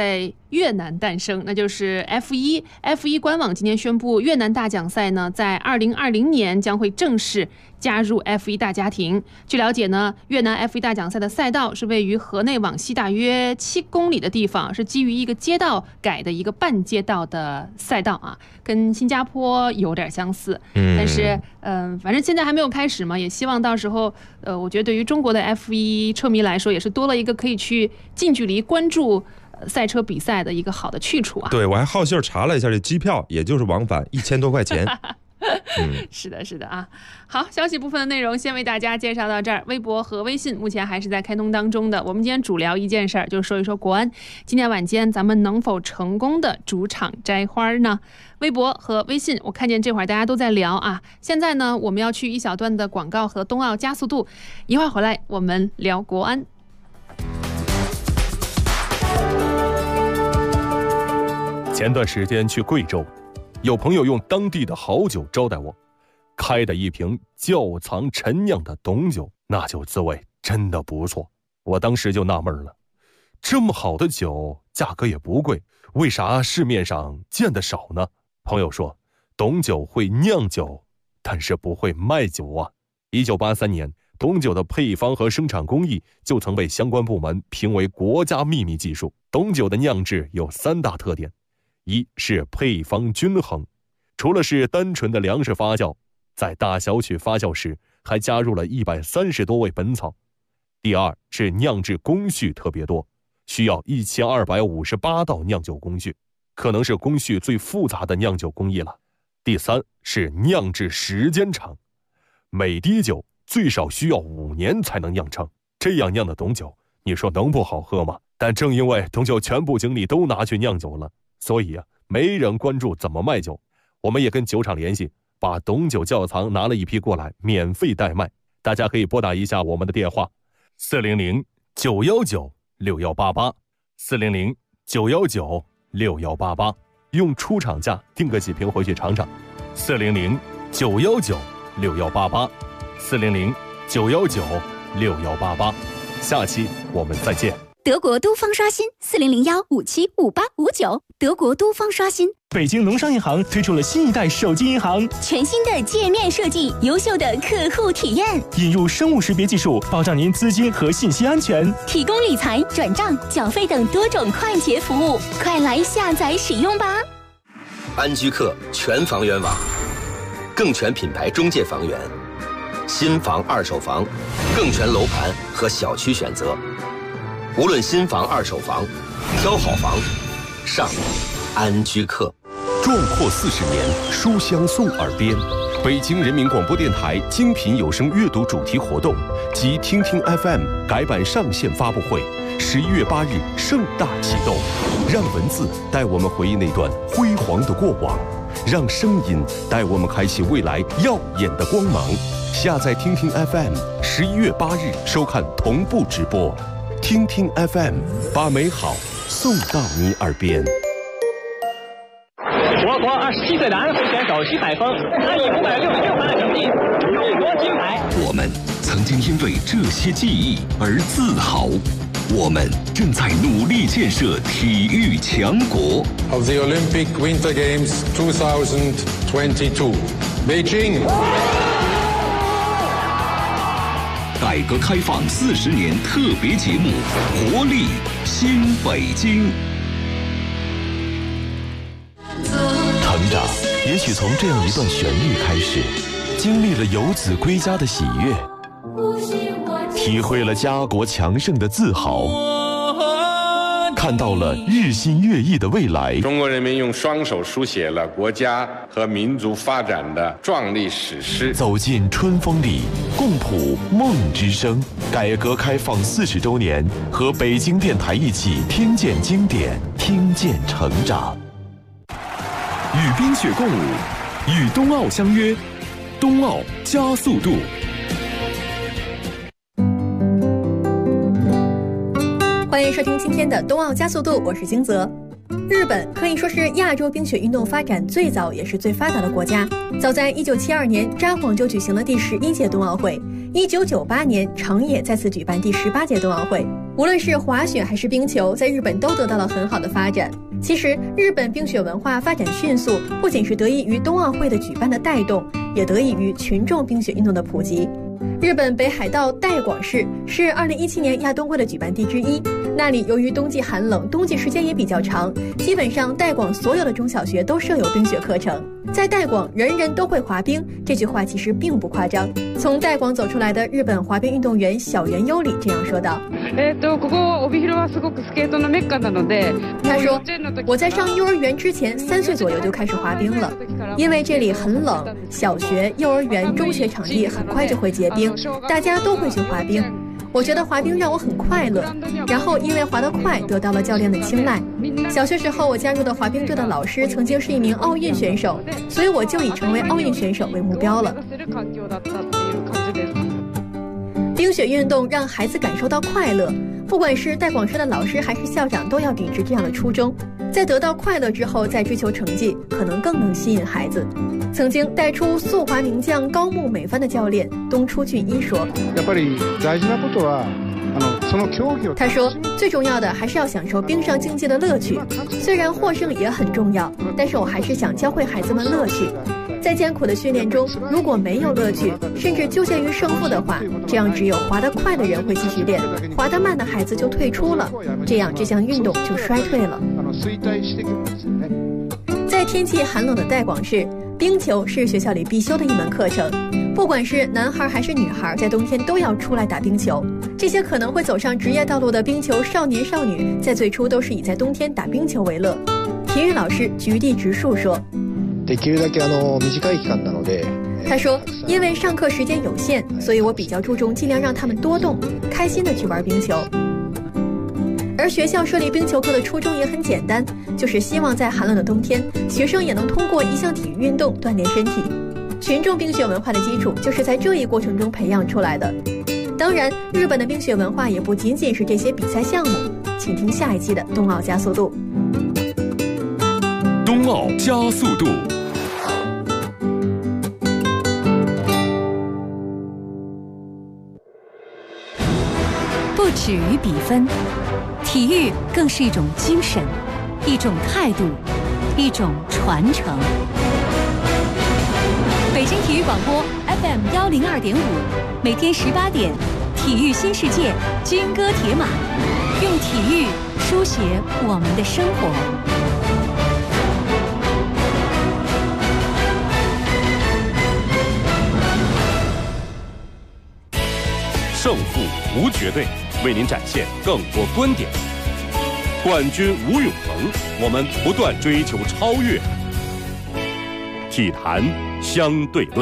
越南诞生，那就是 F1。F1 官网今天宣布，越南大奖赛呢，在2020年将会正式加入 F1 大家庭。据了解呢，越南 F1 大奖赛的赛道是位于河内往西大约7公里的地方，是基于一个街道改的一个半街道的赛道啊，跟新加坡有点相似。但是反正现在还没有开始嘛，也希望到时候我觉得对于中国的 F1 车迷来说，也是多了一个可以去近距离关注赛车比赛的一个好的去处啊。 对，我还好信儿查了一下，这机票也就是往返1000多块钱。 是的啊。好，消息部分的内容先为大家介绍到这儿。微博和微信目前还是在开通当中的。我们今天主聊一件事儿，就说一说国安今天晚间咱们能否成功的主场摘花呢？微博和微信我看见这会儿大家都在聊啊。现在呢，我们要去一小段的广告和冬奥加速度，一会儿回来我们聊国安。 前段时间去贵州，有朋友用当地的好酒招待我，开的一瓶窖藏陈酿的董酒，那酒滋味真的不错。我当时就纳闷了，这么好的酒价格也不贵，为啥市面上见得少呢？朋友说，董酒会酿酒，但是不会卖酒啊。1983年，董酒的配方和生产工艺就曾被相关部门评为国家秘密技术。董酒的酿制有3大特点，一是配方均衡，除了是单纯的粮食发酵，在大小曲发酵时还加入了130多味本草。第二是酿制工序特别多，需要1258道酿酒工序，可能是工序最复杂的酿酒工艺了。第三是酿制时间长，每滴酒最少需要5年才能酿成，这样酿的董酒，你说能不好喝吗？但正因为董酒全部精力都拿去酿酒了，所以没人关注怎么卖酒。我们也跟酒厂联系，把董酒窖藏拿了一批过来，免费代卖。大家可以拨打一下我们的电话，400-919-6188，400-919-6188，用出厂价订个几瓶回去尝尝。400-919-6188，400-919-6188。下期我们再见。 德国都方刷新40015755859，德国都方刷新。 北京农商银行推出了新一代手机银行， 全新的界面设计，优秀的客户体验， 引入生物识别技术，保障您资金和信息安全， 提供理财、转账、缴费等多种快捷服务，快来下载使用吧！ 安居客全房源网，更全品牌中介房源，新房、二手房，更全楼盘和小区选择。无论新房、二手房，挑好房，上安居客。 壮阔40年，书香送耳边。北京人民广播电台精品有声阅读主题活动及听听 FM 改版上线发布会，11月8日盛大启动。让文字带我们回忆那段辉煌的过往，让声音带我们开启未来耀眼的光芒。下载听听 FM，11月8日收看同步直播。听听 FM， 把美好送到你耳边。 我国27岁的安徽选手徐海峰，他以566分的成绩荣夺金牌。 我们曾经因为这些记忆而自豪，我们正在努力建设体育强国。 Of the Olympic Winter Games 2022, Beijing。 改革开放40年特别节目《活力新北京》。成长也许从这样一段旋律开始，经历了游子归家的喜悦，体会了家国强盛的自豪，看到了日新月异的未来。 中国人民用双手书写了国家和民族发展的壮丽史诗。 走进春风里，共谱梦之声。改革开放40周年，和北京电台一起听见经典，听见成长。与冰雪共舞，与冬奥相约，冬奥加速度。 欢迎收听今天的冬奥加速度，我是金泽。日本可以说是亚洲冰雪运动发展最早也是最发达的国家。早在1972年，札幌就举行了第11届冬奥会；1998年，长野再次举办第18届冬奥会。 无论是滑雪还是冰球，在日本都得到了很好的发展。其实，日本冰雪文化发展迅速，不仅是得益于冬奥会的举办的带动，也得益于群众冰雪运动的普及。日本北海道带广市是2017年亚冬会的举办地之一，那里由于冬季寒冷，冬季时间也比较长，基本上带广所有的中小学都设有冰雪课程。在带广，人人都会滑冰，这句话其实并不夸张。从带广走出来的日本滑冰运动员小原优里这样说道：他说，我在上幼儿园之前3岁左右就开始滑冰了，因为这里很冷，小学、幼儿园、中学场地很快就会结冰，大家都会去滑冰。我觉得滑冰让我很快乐，然后因为滑得快得到了教练的青睐。小学时候我加入的滑冰队的老师曾经是一名奥运选手，所以我就以成为奥运选手为目标了。冰雪运动让孩子感受到快乐，不管是带广市的老师还是校长都要秉持这样的初衷，在得到快乐之后再追求成绩，可能更能吸引孩子。曾经带出速滑名将高木美帆的教练东出俊一说，他说最重要的还是要享受冰上竞技的乐趣，虽然获胜也很重要，但是我还是想教会孩子们乐趣。在艰苦的训练中，如果没有乐趣，甚至纠结于胜负的话，这样只有滑得快的人会继续练，滑得慢的孩子就退出了，这样这项运动就衰退了。在天气寒冷的带广市，冰球是学校里必修的一门课程，不管是男孩还是女孩，在冬天都要出来打冰球。这些可能会走上职业道路的冰球少年少女，在最初都是以在冬天打冰球为乐。体育老师菊地直树说，他说，因为上课时间有限，所以我比较注重尽量让他们多动，开心的去玩冰球。而学校设立冰球课的初衷也很简单，就是希望在寒冷的冬天，学生也能通过一项体育运动锻炼身体。群众冰雪文化的基础就是在这一过程中培养出来的。当然，日本的冰雪文化也不仅仅是这些比赛项目，请听下一期的冬奥加速度。 冬奥加速度。 不止于比分，体育更是一种精神，一种态度，一种传承。北京体育广播 FM 102.5，每天18点，体育新世界，军歌铁马，用体育书写我们的生活。 胜负无绝对，为您展现更多观点。冠军无永恒，我们不断追求超越。体坛相对论。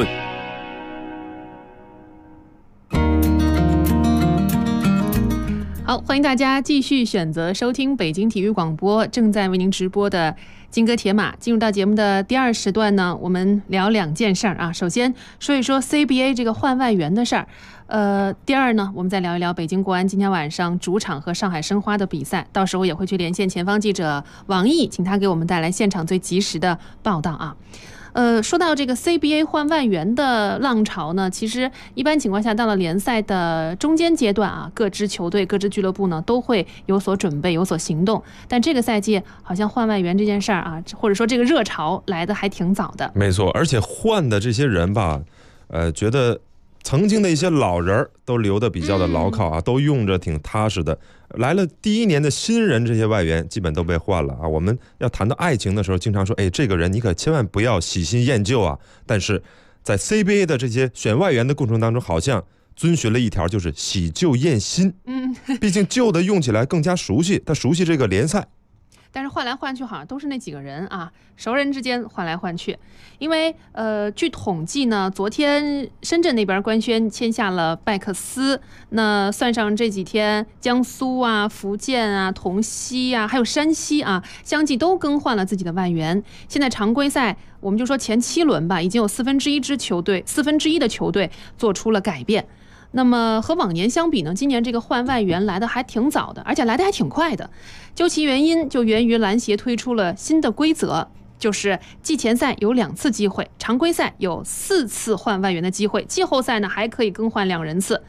好，欢迎大家继续选择收听北京体育广播正在为您直播的金戈铁马。进入到节目的第二时段呢，我们聊2件事儿啊。首先说一说 CBA 这个换外援的事儿。第二呢，我们再聊一聊北京国安今天晚上主场和上海申花的比赛，到时候也会去连线前方记者王毅，请他给我们带来现场最及时的报道啊。说到这个 CBA 换外援的浪潮呢，其实一般情况下到了联赛的中间阶段啊，各支球队、各支俱乐部呢都会有所准备、有所行动。但这个赛季好像换外援这件事儿啊，或者说这个热潮来的还挺早的。 没错，而且换的这些人吧，觉得曾经的一些老人都留得比较的牢靠啊，都用着挺踏实的。来了第1年的新人，这些外援基本都被换了啊。我们要谈到爱情的时候，经常说，这个人你可千万不要喜新厌旧啊。但是在 CBA 的这些选外援的过程当中，好像遵循了一条，就是喜旧厌新。毕竟旧的用起来更加熟悉，他熟悉这个联赛。 但是换来换去好像都是那几个人啊，熟人之间换来换去。因为据统计呢，昨天深圳那边官宣签下了拜克斯，那算上这几天江苏啊、福建啊、同溪啊，还有山西啊，相继都更换了自己的外援。现在常规赛我们就说前7轮吧，已经有1/4的球队做出了改变。那么和往年相比呢，今年这个换外援来的还挺早的，而且来的还挺快的。究其原因，就源于篮协推出了新的规则，就是季前赛有2次机会，常规赛有4次换外援的机会，季后赛呢还可以更换2人次。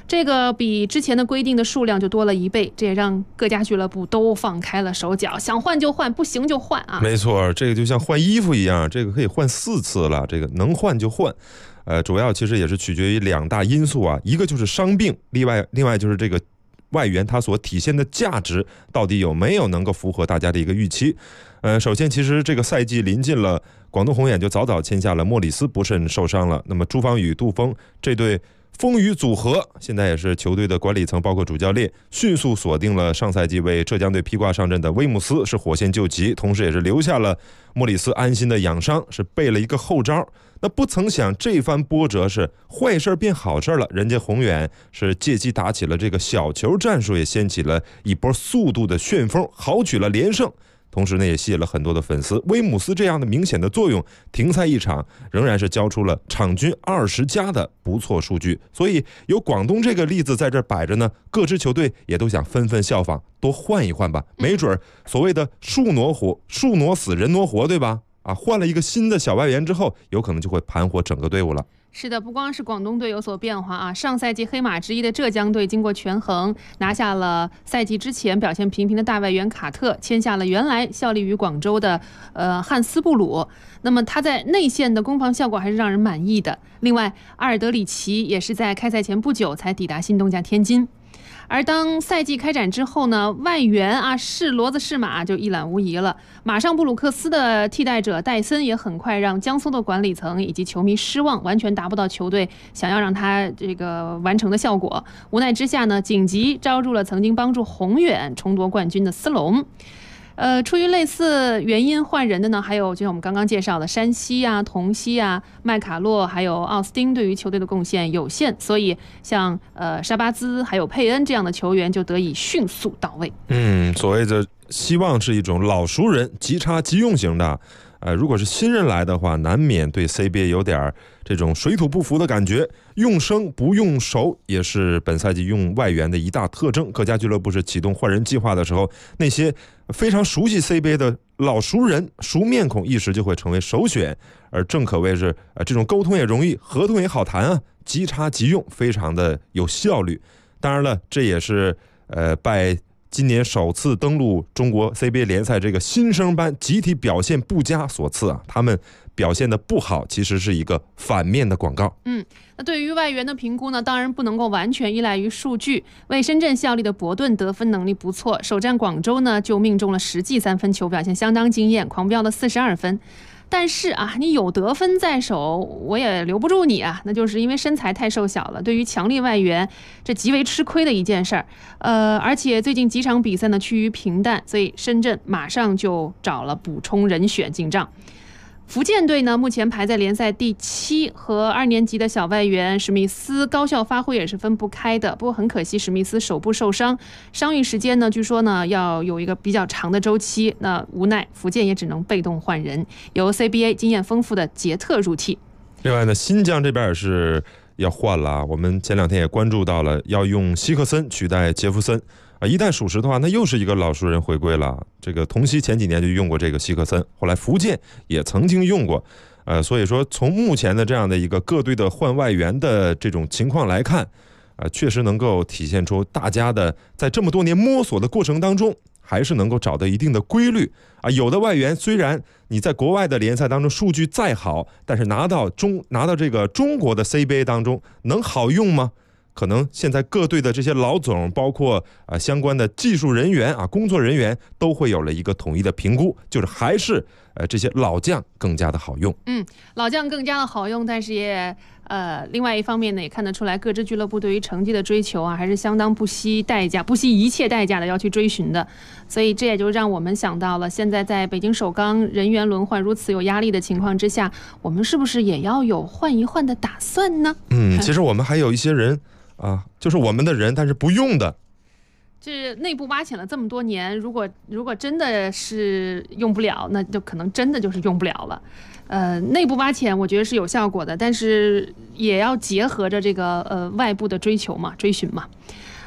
这个比之前的规定的数量就多了1倍，这也让各家俱乐部都放开了手脚，想换就换，不行就换啊。 没错，这个就像换衣服一样，这个可以换4次了，这个能换就换。主要其实也是取决于2大因素啊，一个就是伤病，另外就是这个外援他所体现的价值到底有没有能够符合大家的一个预期。首先其实这个赛季临近了，广东宏远就早早签下了莫里斯不慎受伤了，那么朱芳雨、杜锋这对风雨组合现在也是球队的管理层包括主教练迅速锁定了上赛季为浙江队披挂上阵的威姆斯，是火线救急，同时也是留下了莫里斯安心的养伤，是备了一个后招。那不曾想这番波折是坏事变好事了，人家宏远是借机打起了这个小球战术，也掀起了一波速度的旋风，豪取了连胜。同时呢，也吸引了很多的粉丝。威姆斯这样的明显的作用，停赛1场仍然是交出了场均20加的不错数据。所以有广东这个例子在这摆着呢，各支球队也都想纷纷效仿，多换一换吧，没准所谓的树挪死人挪活，对吧？换了一个新的小外援之后，有可能就会盘活整个队伍了。 是的，不光是广东队有所变化啊，上赛季黑马之一的浙江队经过权衡，拿下了赛季之前表现平平的大外援卡特，签下了原来效力于广州的汉斯布鲁。那么他在内线的攻防效果还是让人满意的。另外，阿尔德里奇也是在开赛前不久才抵达新东家天津。而当赛季开展之后呢，外援是骡子是马就一览无遗了。马上布鲁克斯的替代者戴森也很快让江苏的管理层以及球迷失望，完全达不到球队想要让他这个完成的效果。无奈之下呢，紧急招入了曾经帮助宏远重夺冠军的斯隆。出于类似原因换人的呢，还有就像我们刚刚介绍的山西啊、童曦啊、麦卡洛还有奥斯汀对于球队的贡献有限，所以像沙巴兹还有佩恩这样的球员就得以迅速到位。 所谓的希望是一种老熟人即插即用型的。如果是新人来的话，难免对 CBA 有点这种水土不服的感觉。用生不用熟也是本赛季用外援的一大特征。各家俱乐部是启动换人计划的时候，那些非常熟悉 CBA 的老熟人、熟面孔一时就会成为首选，而正可谓是这种沟通也容易，合同也好谈啊，即插即用，非常的有效率。当然了，这也是拜今年首次登陆中国 CBA 联赛这个新生班集体表现不佳所赐啊，他们表现的不好其实是一个反面的广告。 那对于外援的评估呢，当然不能够完全依赖于数据。为深圳效力的伯顿得分能力不错，首战广州呢就命中了10记3分球，表现相当惊艳，狂飙了42分。但是你有得分在手，我也留不住你啊，那就是因为身材太瘦小了，对于强力外援这极为吃亏的一件事儿。而且最近几场比赛呢趋于平淡，所以深圳马上就找了补充人选进账。福建队呢，目前排在联赛第7，和2年级的小外援史密斯高效发挥也是分不开的。不过很可惜，史密斯手部受伤，伤愈时间呢，据说呢要有一个比较长的周期。那无奈福建也只能被动换人，由 CBA 经验丰富的杰特入替。 另外呢，新疆这边也是要换了，我们前2天也关注到了，要用希克森取代杰弗森。一旦属实的话，那又是一个老熟人回归了。这个童曦前几年就用过这个希克森，后来福建也曾经用过。所以说从目前的这样的一个各队的换外援的这种情况来看，确实能够体现出大家的在这么多年摸索的过程当中，还是能够找到一定的规律啊。有的外援虽然你在国外的联赛当中数据再好，但是拿到这个中国的 CBA 当中能好用吗？可能现在各队的这些老总，包括相关的技术人员工作人员，都会有了一个统一的评估，就是还是这些老将更加的好用。 老将更加的好用，但是也另外一方面呢，也看得出来各支俱乐部对于成绩的追求还是相当不惜一切代价的要去追寻的。所以这也就让我们想到了，现在在北京首钢人员轮换如此有压力的情况之下，我们是不是也要有换一换的打算呢？ 其实我们还有一些人就是我们的人，但是不用的。 这内部挖潜了这么多年，如果真的是用不了，那就可能真的就是用不了了。内部挖潜我觉得是有效果的，但是也要结合着这个外部的追寻嘛。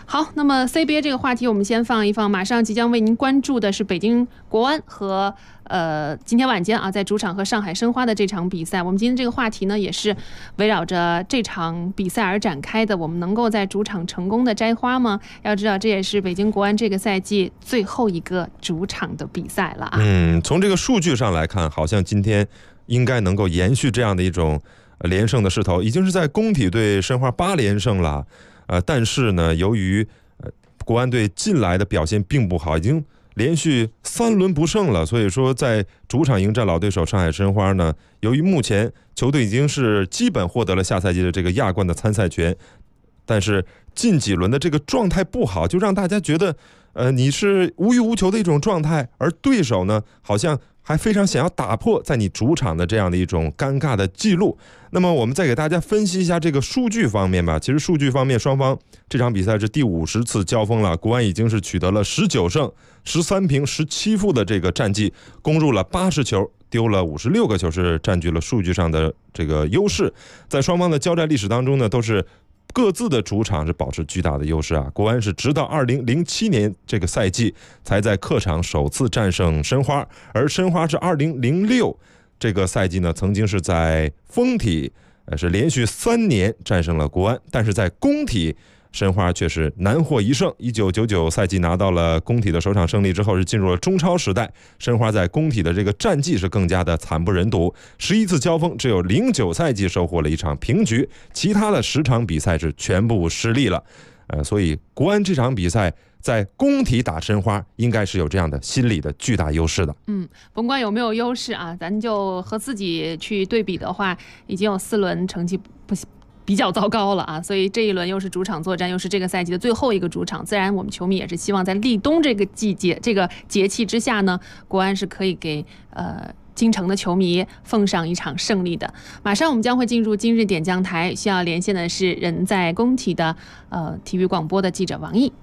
好，那么 CBA 这个话题我们先放一放，马上即将为您关注的是北京国安和今天晚间啊在主场和上海申花的这场比赛。我们今天这个话题呢也是围绕着这场比赛而展开的，我们能够在主场成功的摘花吗？要知道这也是北京国安这个赛季最后一个主场的比赛了啊。 从这个数据上来看，好像今天应该能够延续这样的一种连胜的势头，已经是在工体对申花8连胜了。但是呢，由于国安队近来的表现并不好，已经连续3轮不胜了，所以说在主场迎战老对手上海申花呢，由于目前球队已经是基本获得了下赛季的这个亚冠的参赛权，但是近几轮的这个状态不好，就让大家觉得你是无欲无求的一种状态，而对手呢好像还非常想要打破在你主场的这样的一种尴尬的记录。那么我们再给大家分析一下这个数据方面吧。其实数据方面，双方这场比赛是第50次交锋了，国安已经是取得了19胜13平17负的这个战绩，攻入了80球，丢了56个球，是占据了数据上的这个优势。在双方的交战历史当中呢，都是各自的主场是保持巨大的优势啊。国安是直到2007年这个赛季才在客场首次战胜申花，而申花是2006这个赛季呢，曾经是在丰体是连续3年战胜了国安，但是在工体申花却是难获一胜。1999赛季拿到了工体的首场胜利之后，是进入了中超时代。申花在工体的这个战绩是更加的惨不忍睹，11次交锋只有09赛季收获了1场平局，其他的10场比赛是全部失利了。所以国安这场比赛在工体打申花应该是有这样的心理的巨大优势的。 甭管有没有优势啊，咱就和自己去对比的话，已经有4轮成绩比较糟糕了啊，所以这一轮又是主场作战，又是这个赛季的最后一个主场，自然我们球迷也是希望在立冬这个季节这个节气之下呢，国安是可以给京城的球迷奉上一场胜利的。马上我们将会进入今日点将台，需要连线的是人在工体的体育广播的记者王毅。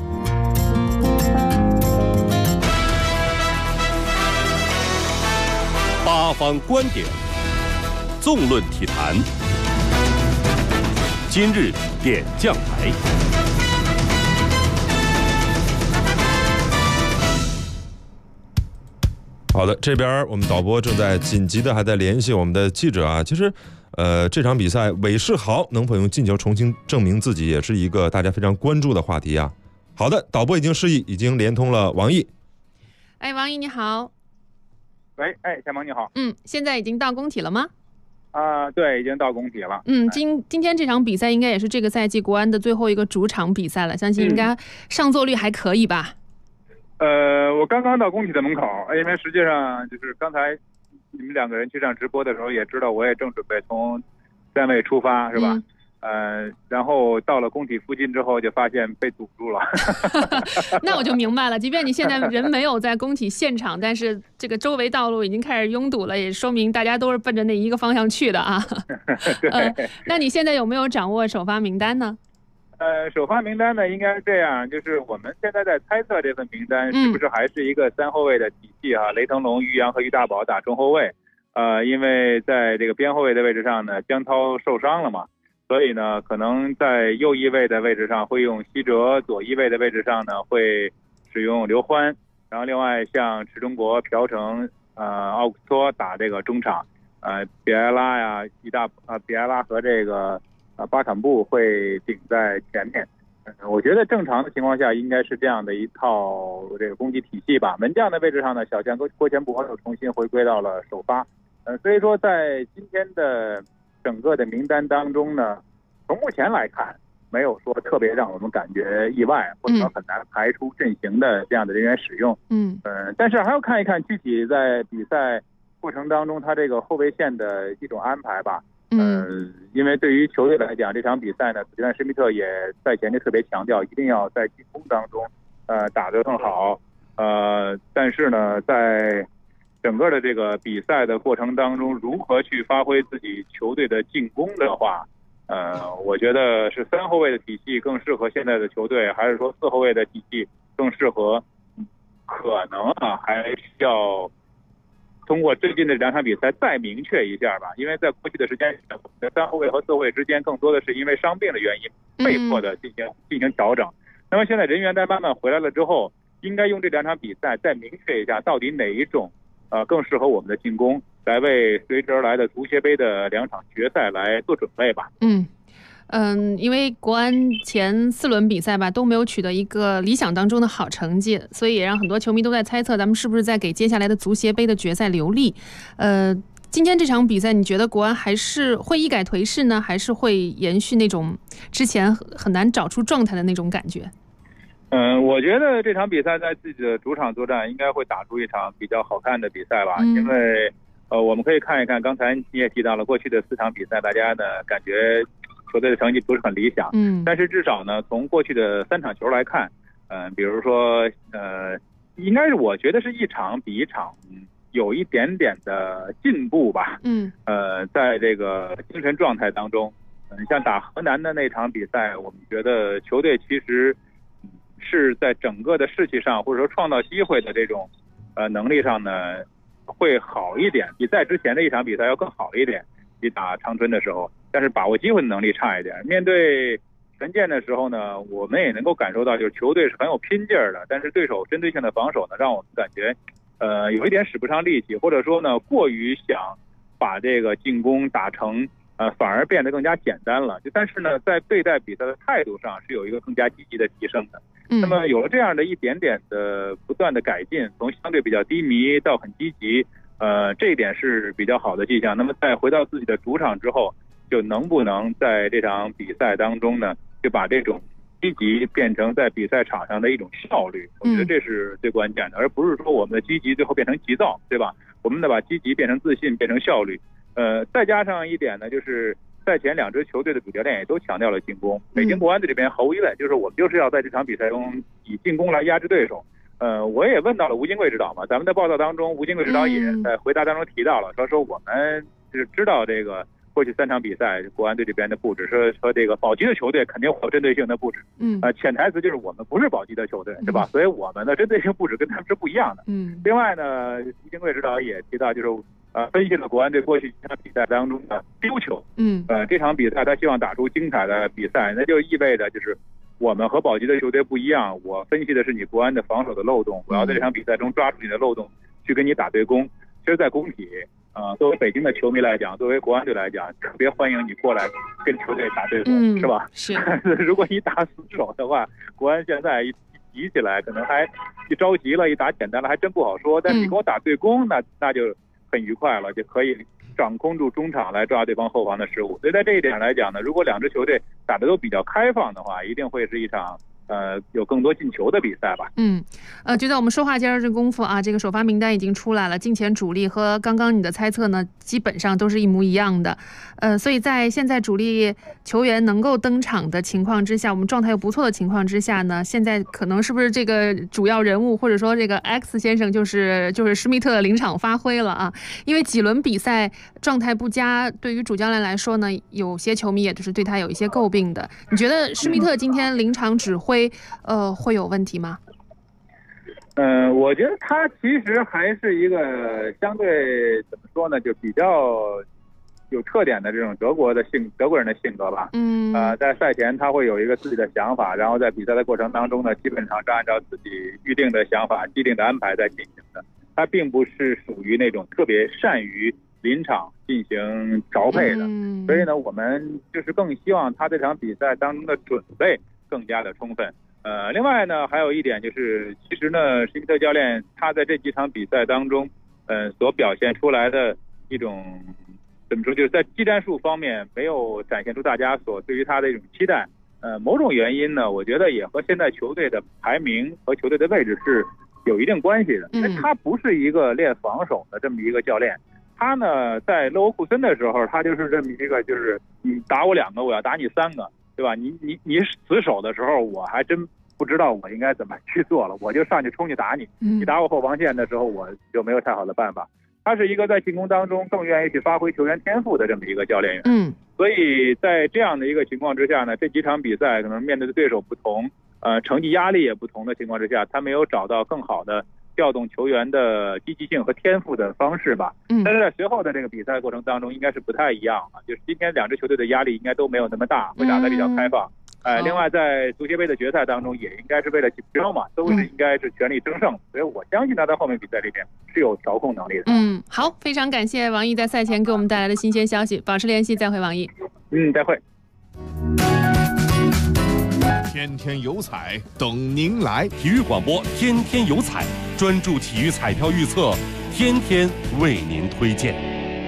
八方观点，纵论体坛，今日点将台。 好的，这边我们导播正在紧急的还在联系我们的记者啊。其实这场比赛韦世豪能否用进球重新证明自己，也是一个大家非常关注的话题啊。好的，导播已经示意，已经连通了王毅。 王毅你好。 喂，夏萌你好。 现在已经到工体了吗？ 对，已经到工体了。 今天这场比赛应该也是这个赛季国安的最后一个主场比赛了，相信应该上座率还可以吧？ 我刚刚到工体的门口，因为实际上就是刚才你们2个人去上直播的时候也知道，我也正准备从单位出发，是吧？然后到了工体附近之后，就发现被堵住了。 那我就明白了，即便你现在人没有在工体现场，但是这个周围道路已经开始拥堵了，也说明大家都是奔着那一个方向去的啊。那你现在有没有掌握首发名单呢？ 首发名单呢，应该是这样，就是我们现在在猜测这份名单是不是还是一个3后卫的体系啊？雷腾龙、于洋和于大宝打中后卫，因为在这个边后卫的位置上呢，姜涛受伤了嘛。所以呢，可能在右翼位的位置上会用西哲，左翼位的位置上呢会使用刘欢，然后另外像池中国、朴成、奥古斯托打这个中场，比埃拉呀、比埃拉和这个巴坎布会顶在前面。我觉得正常的情况下应该是这样的一套这个攻击体系吧。门将的位置上呢，小将郭全博又重新回归到了首发。所以说在今天的整个的名单当中呢，从目前来看，没有说特别让我们感觉意外，或者说很难排除阵型的这样的人员使用。但是还要看一看具体在比赛过程当中他这个后卫线的一种安排吧。因为对于球队来讲，这场比赛呢，斯蒂芬施密特也赛前就特别强调，一定要在进攻当中打得更好。但是呢，在整个的这个比赛的过程当中，如何去发挥自己球队的进攻的话，我觉得是3后卫的体系更适合现在的球队，还是说4后卫的体系更适合？可能还需要通过最近的2场比赛再明确一下吧。因为在过去的时间，3后卫和4后卫之间更多的是因为伤病的原因，被迫的进行调整。 那么现在人员在慢慢回来了之后，应该用这2场比赛再明确一下到底哪一种更适合我们的进攻，来为随之而来的足协杯的2场决赛来做准备吧。 因为国安前4轮比赛吧都没有取得一个理想当中的好成绩，所以也让很多球迷都在猜测咱们是不是在给接下来的足协杯的决赛留力。今天这场比赛，你觉得国安还是会一改颓势呢，还是会延续那种之前很难找出状态的那种感觉？ 我觉得这场比赛在自己的主场作战，应该会打出一场比较好看的比赛吧。因为我们可以看一看，刚才你也提到了过去的4场比赛，大家呢感觉球队的成绩不是很理想。但是至少呢，从过去的3场球来看，比如说应该是我觉得是一场比一场有一点点的进步吧。在这个精神状态当中，像打河南的那场比赛，我们觉得球队其实是在整个的士气上，或者说创造机会的这种能力上呢，会好一点，比在之前的一场比赛要更好一点，比打长春的时候。但是把握机会的能力差一点。面对权健的时候呢，我们也能够感受到，就是球队是很有拼劲儿的，但是对手针对性的防守呢，让我们感觉有一点使不上力气，或者说呢，过于想把这个进攻打成反而变得更加简单了。但是呢，在对待比赛的态度上是有一个更加积极的提升的。那么有了这样的一点点的不断的改进，从相对比较低迷到很积极，这一点是比较好的迹象。那么在回到自己的主场之后，就能不能在这场比赛当中呢，就把这种积极变成在比赛场上的一种效率，我觉得这是最关键的，而不是说我们的积极最后变成急躁，对吧？我们得把积极变成自信，变成效率。再加上一点呢，就是赛前2支球队的主教练也都强调了进攻。北京国安队这边毫无疑问，就是我们就是要在这场比赛中以进攻来压制对手。我也问到了吴金贵指导嘛，咱们的报道当中，吴金贵指导也在回答当中提到了，说我们就是知道这个过去3场比赛国安队这边的布置，说这个保级的球队肯定会有针对性的布置。潜台词就是我们不是保级的球队，对吧？所以我们的针对性布置跟他们是不一样的。另外呢，吴金贵指导也提到，就是分析了国安队过去几场比赛当中的丢球。这场比赛他希望打出精彩的比赛，那就意味着就是我们和保级的球队不一样。我分析的是你国安的防守的漏洞，我要在这场比赛中抓住你的漏洞，去跟你打对攻。其实，在工体，作为北京的球迷来讲，作为国安队来讲，特别欢迎你过来跟球队打对攻，是吧？ 是。 如果你打死守的话，国安现在一急起来，可能还一着急了，一打简单了，还真不好说。但是你跟我打对攻，那就很愉快了，就可以掌控住中场来抓对方后防的失误。所以在这一点来讲呢，如果2支球队打得都比较开放的话，一定会是一场有更多进球的比赛吧。 就在我们说话间儿这功夫啊，这个首发名单已经出来了，近前主力和刚刚你的猜测呢，基本上都是一模一样的。所以在现在主力球员能够登场的情况之下，我们状态又不错的情况之下呢，现在可能是不是这个主要人物或者说这个 X 先生就是施密特临场发挥了啊？因为几轮比赛状态不佳，对于主教练来说呢，有些球迷也就是对他有一些诟病的。你觉得施密特今天临场指挥会有问题吗？ 我觉得他其实还是一个相对怎么说呢，就比较有特点的这种德国人的性格吧。在赛前他会有一个自己的想法，然后在比赛的过程当中呢，基本上是按照自己预定的想法、既定的安排在进行的。他并不是属于那种特别善于临场进行调配的，所以呢，我们就是更希望他这场比赛当中的准备更加的充分。另外呢，还有一点就是，其实呢，施密特教练他在这几场比赛当中，所表现出来的一种怎么说，就是在技战术方面没有展现出大家所对于他的一种期待。某种原因呢，我觉得也和现在球队的排名和球队的位置是有一定关系的。因为他不是一个练防守的这么一个教练，他呢在勒沃库森的时候，他就是这么一个，就是你打我2个，我要打你3个。对吧？你死守的时候，我还真不知道我应该怎么去做了，我就上去冲去打你。你打我后防线的时候，我就没有太好的办法。他是一个在进攻当中更愿意去发挥球员天赋的这么一个教练员。所以在这样的一个情况之下呢，这几场比赛可能面对的对手不同，成绩压力也不同的情况之下，他没有找到更好的调动球员的积极性和天赋的方式吧。但是在随后的这个比赛过程当中，应该是不太一样了。就是今天2支球队的压力应该都没有那么大，会打得比较开放。 另外在足协杯的决赛当中，也应该是为了锦标嘛，都是应该是全力争胜，所以我相信他在后面比赛里面是有调控能力的。 好，非常感谢王毅在赛前给我们带来的新鲜消息，保持联系，再会，王毅。 再会。 天天有彩等您来， 体育广播天天有彩，专注体育彩票预测，天天为您推荐。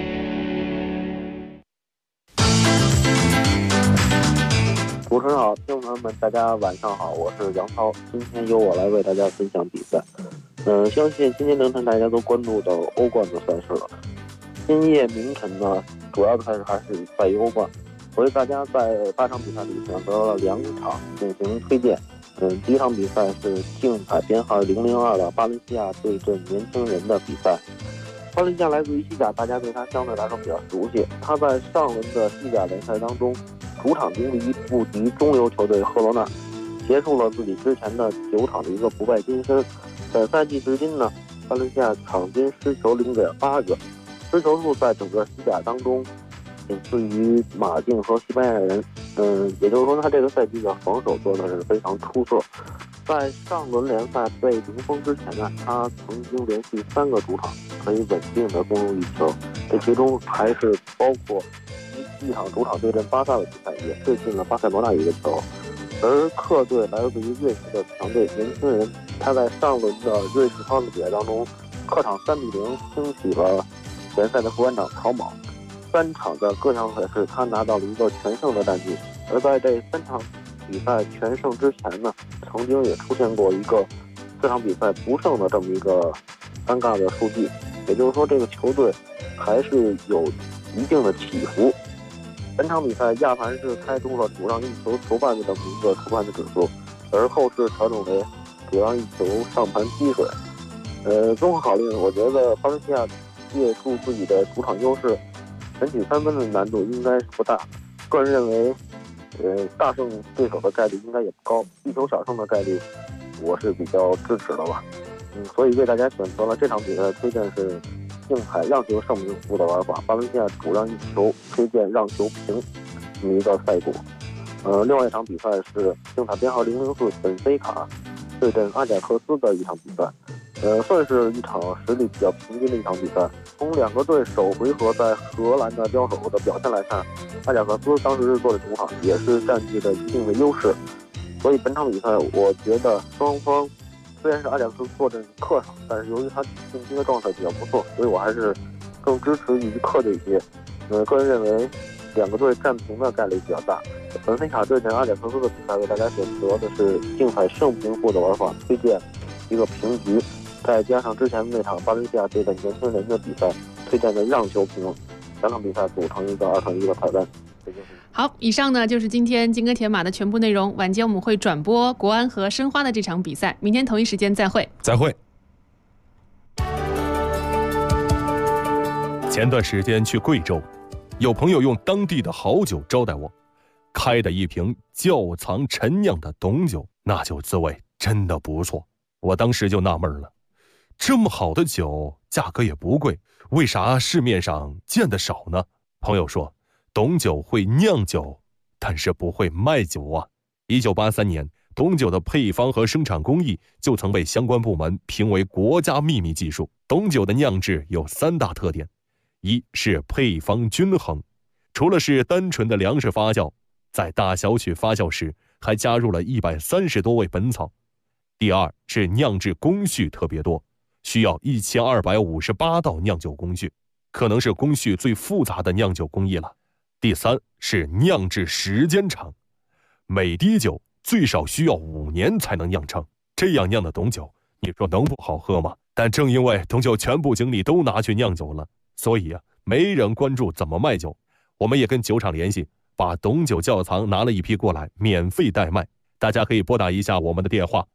主持人好，听众朋友们，大家晚上好，我是杨涛，今天由我来为大家分享比赛。相信今天凌晨大家都关注到欧冠的赛事了。今夜凌晨呢，主要的赛事还是在于欧冠。我为大家在8场比赛里选择了2场进行推荐。第一场比赛是竞彩编号002的巴伦西亚对阵年轻人的比赛。巴伦西亚来自于西甲，大家对他相对来说比较熟悉。他在上轮的西甲联赛当中，主场0比1不敌中游球队赫罗纳，结束了自己之前的9场的一个不败金身。本赛季至今呢，巴伦西亚场均失球0.8个，失球数在整个西甲当中仅次于马竞和西班牙人。也就是说他这个赛季的防守做的是非常出色。在上轮联赛被零封之前呢，他曾经连续3个主场可以稳定的攻入1球，这其中还是包括一场主场对阵巴萨的比赛，也是进了巴塞罗那1个球。而客队来自于瑞士的强队年轻人，他在上轮的瑞士超级比赛当中，客场3比0轻取了联赛的副班长曹莽。3场的各项赛事，他拿到了一个全胜的战绩。而在这3场比赛全胜之前呢，曾经也出现过一个4场比赛不胜的这么一个尴尬的数据。也就是说，这个球队还是有一定的起伏。本场比赛，亚凡是开出了主让1球球半的这么一个出盘的指数，而后是调整为主让1球上盘积水。综合考虑，我觉得巴伦西亚借助自己的主场优势，全取3分的难度应该是不大。个人认为，大胜对手的概率应该也不高，1球小胜的概率，我是比较支持的吧。所以为大家选择了这场比赛的推荐是竞彩让球胜平负的玩法，巴伦西亚主让1球，推荐让球平这么一个赛果。另外一场比赛是竞彩编号004本菲卡对阵阿贾克斯的一场比赛。算是一场实力比较平均的一场比赛。从2个队首回合在荷兰的交手的表现来看，阿贾克斯当时是坐在主场，也是占据着一定的优势。所以本场比赛，我觉得双方虽然是阿贾克斯坐镇客场，但是由于他近期的状态比较不错，所以我还是更支持于客队一些。个人认为2个队战平的概率比较大。本菲卡对阵阿贾克斯的比赛，为大家选择的是竞彩胜平负的玩法，推荐一个平局。再加上之前那场巴伦西亚对阵年轻人的比赛，推荐的让球平，2场比赛组成一个2胜1的彩蛋。 好，以上呢就是今天金戈铁马的全部内容。晚间我们会转播国安和申花的这场比赛，明天同一时间再会。 再会。 前段时间去贵州，有朋友用当地的好酒招待我，开的一瓶窖藏陈酿的董酒，那酒滋味真的不错。我当时就纳闷了，这么好的酒，价格也不贵，为啥市面上见得少呢？朋友说，董酒会酿酒，但是不会卖酒啊。1983年，董酒的配方和生产工艺就曾被相关部门评为国家秘密技术。董酒的酿制有3大特点：一是配方均衡，除了是单纯的粮食发酵，在大小曲发酵时还加入了130多味本草；第二是酿制工序特别多，需要1258道酿酒工序，可能是工序最复杂的酿酒工艺了；第三是酿制时间长，每滴酒最少需要5年才能酿成，这样酿的董酒，你说能不好喝吗？但正因为董酒全部精力都拿去酿酒了，所以没人关注怎么卖酒。我们也跟酒厂联系，把董酒窖藏拿了一批过来，免费代卖。大家可以拨打一下我们的电话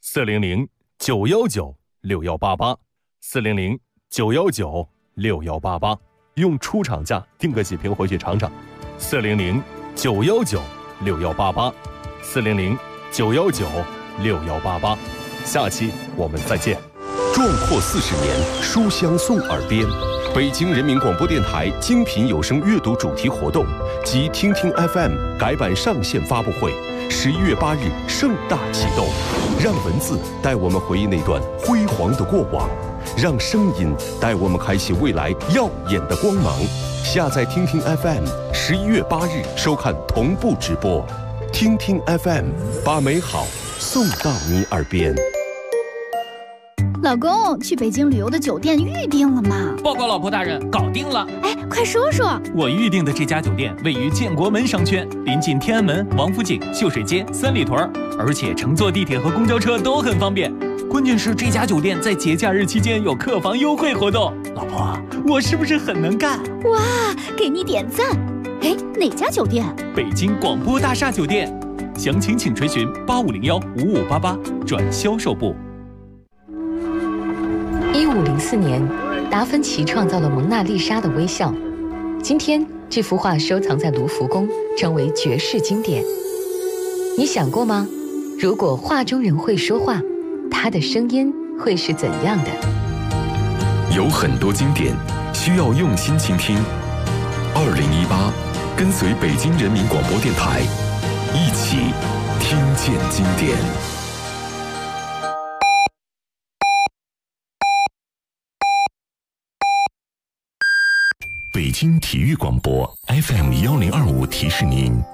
，400-919-6188，400-919-6188，用出厂价订个几瓶回去尝尝。400-919-6188，400-919-6188。下期我们再见。 壮阔40年，书香送耳边。北京人民广播电台精品有声阅读主题活动及听听 FM 改版上线发布会 11月8日盛大启动，让文字带我们回忆那段辉煌的过往，让声音带我们开启未来耀眼的光芒。下载听听 FM，11月8日收看同步直播。听听 FM， 把美好送到你耳边。 老公，去北京旅游的酒店预定了吗？ 报告老婆大人，搞定了。 哎，快说说。 我预定的这家酒店位于建国门商圈，临近天安门、王府井、秀水街、三里屯，而且乘坐地铁和公交车都很方便。关键是这家酒店在节假日期间有客房优惠活动。老婆，我是不是很能干？ 哇，给你点赞。哎，哪家酒店？ 北京广播大厦酒店。详情请垂询8501-5588转销售部。 1504年，达芬奇创造了蒙娜丽莎的微笑。今天，这幅画收藏在卢浮宫，成为绝世经典。你想过吗？如果画中人会说话，他的声音会是怎样的？ 有很多经典需要用心倾听。2018，跟随北京人民广播电台，一起听见经典。北京体育广播 FM1025提示您，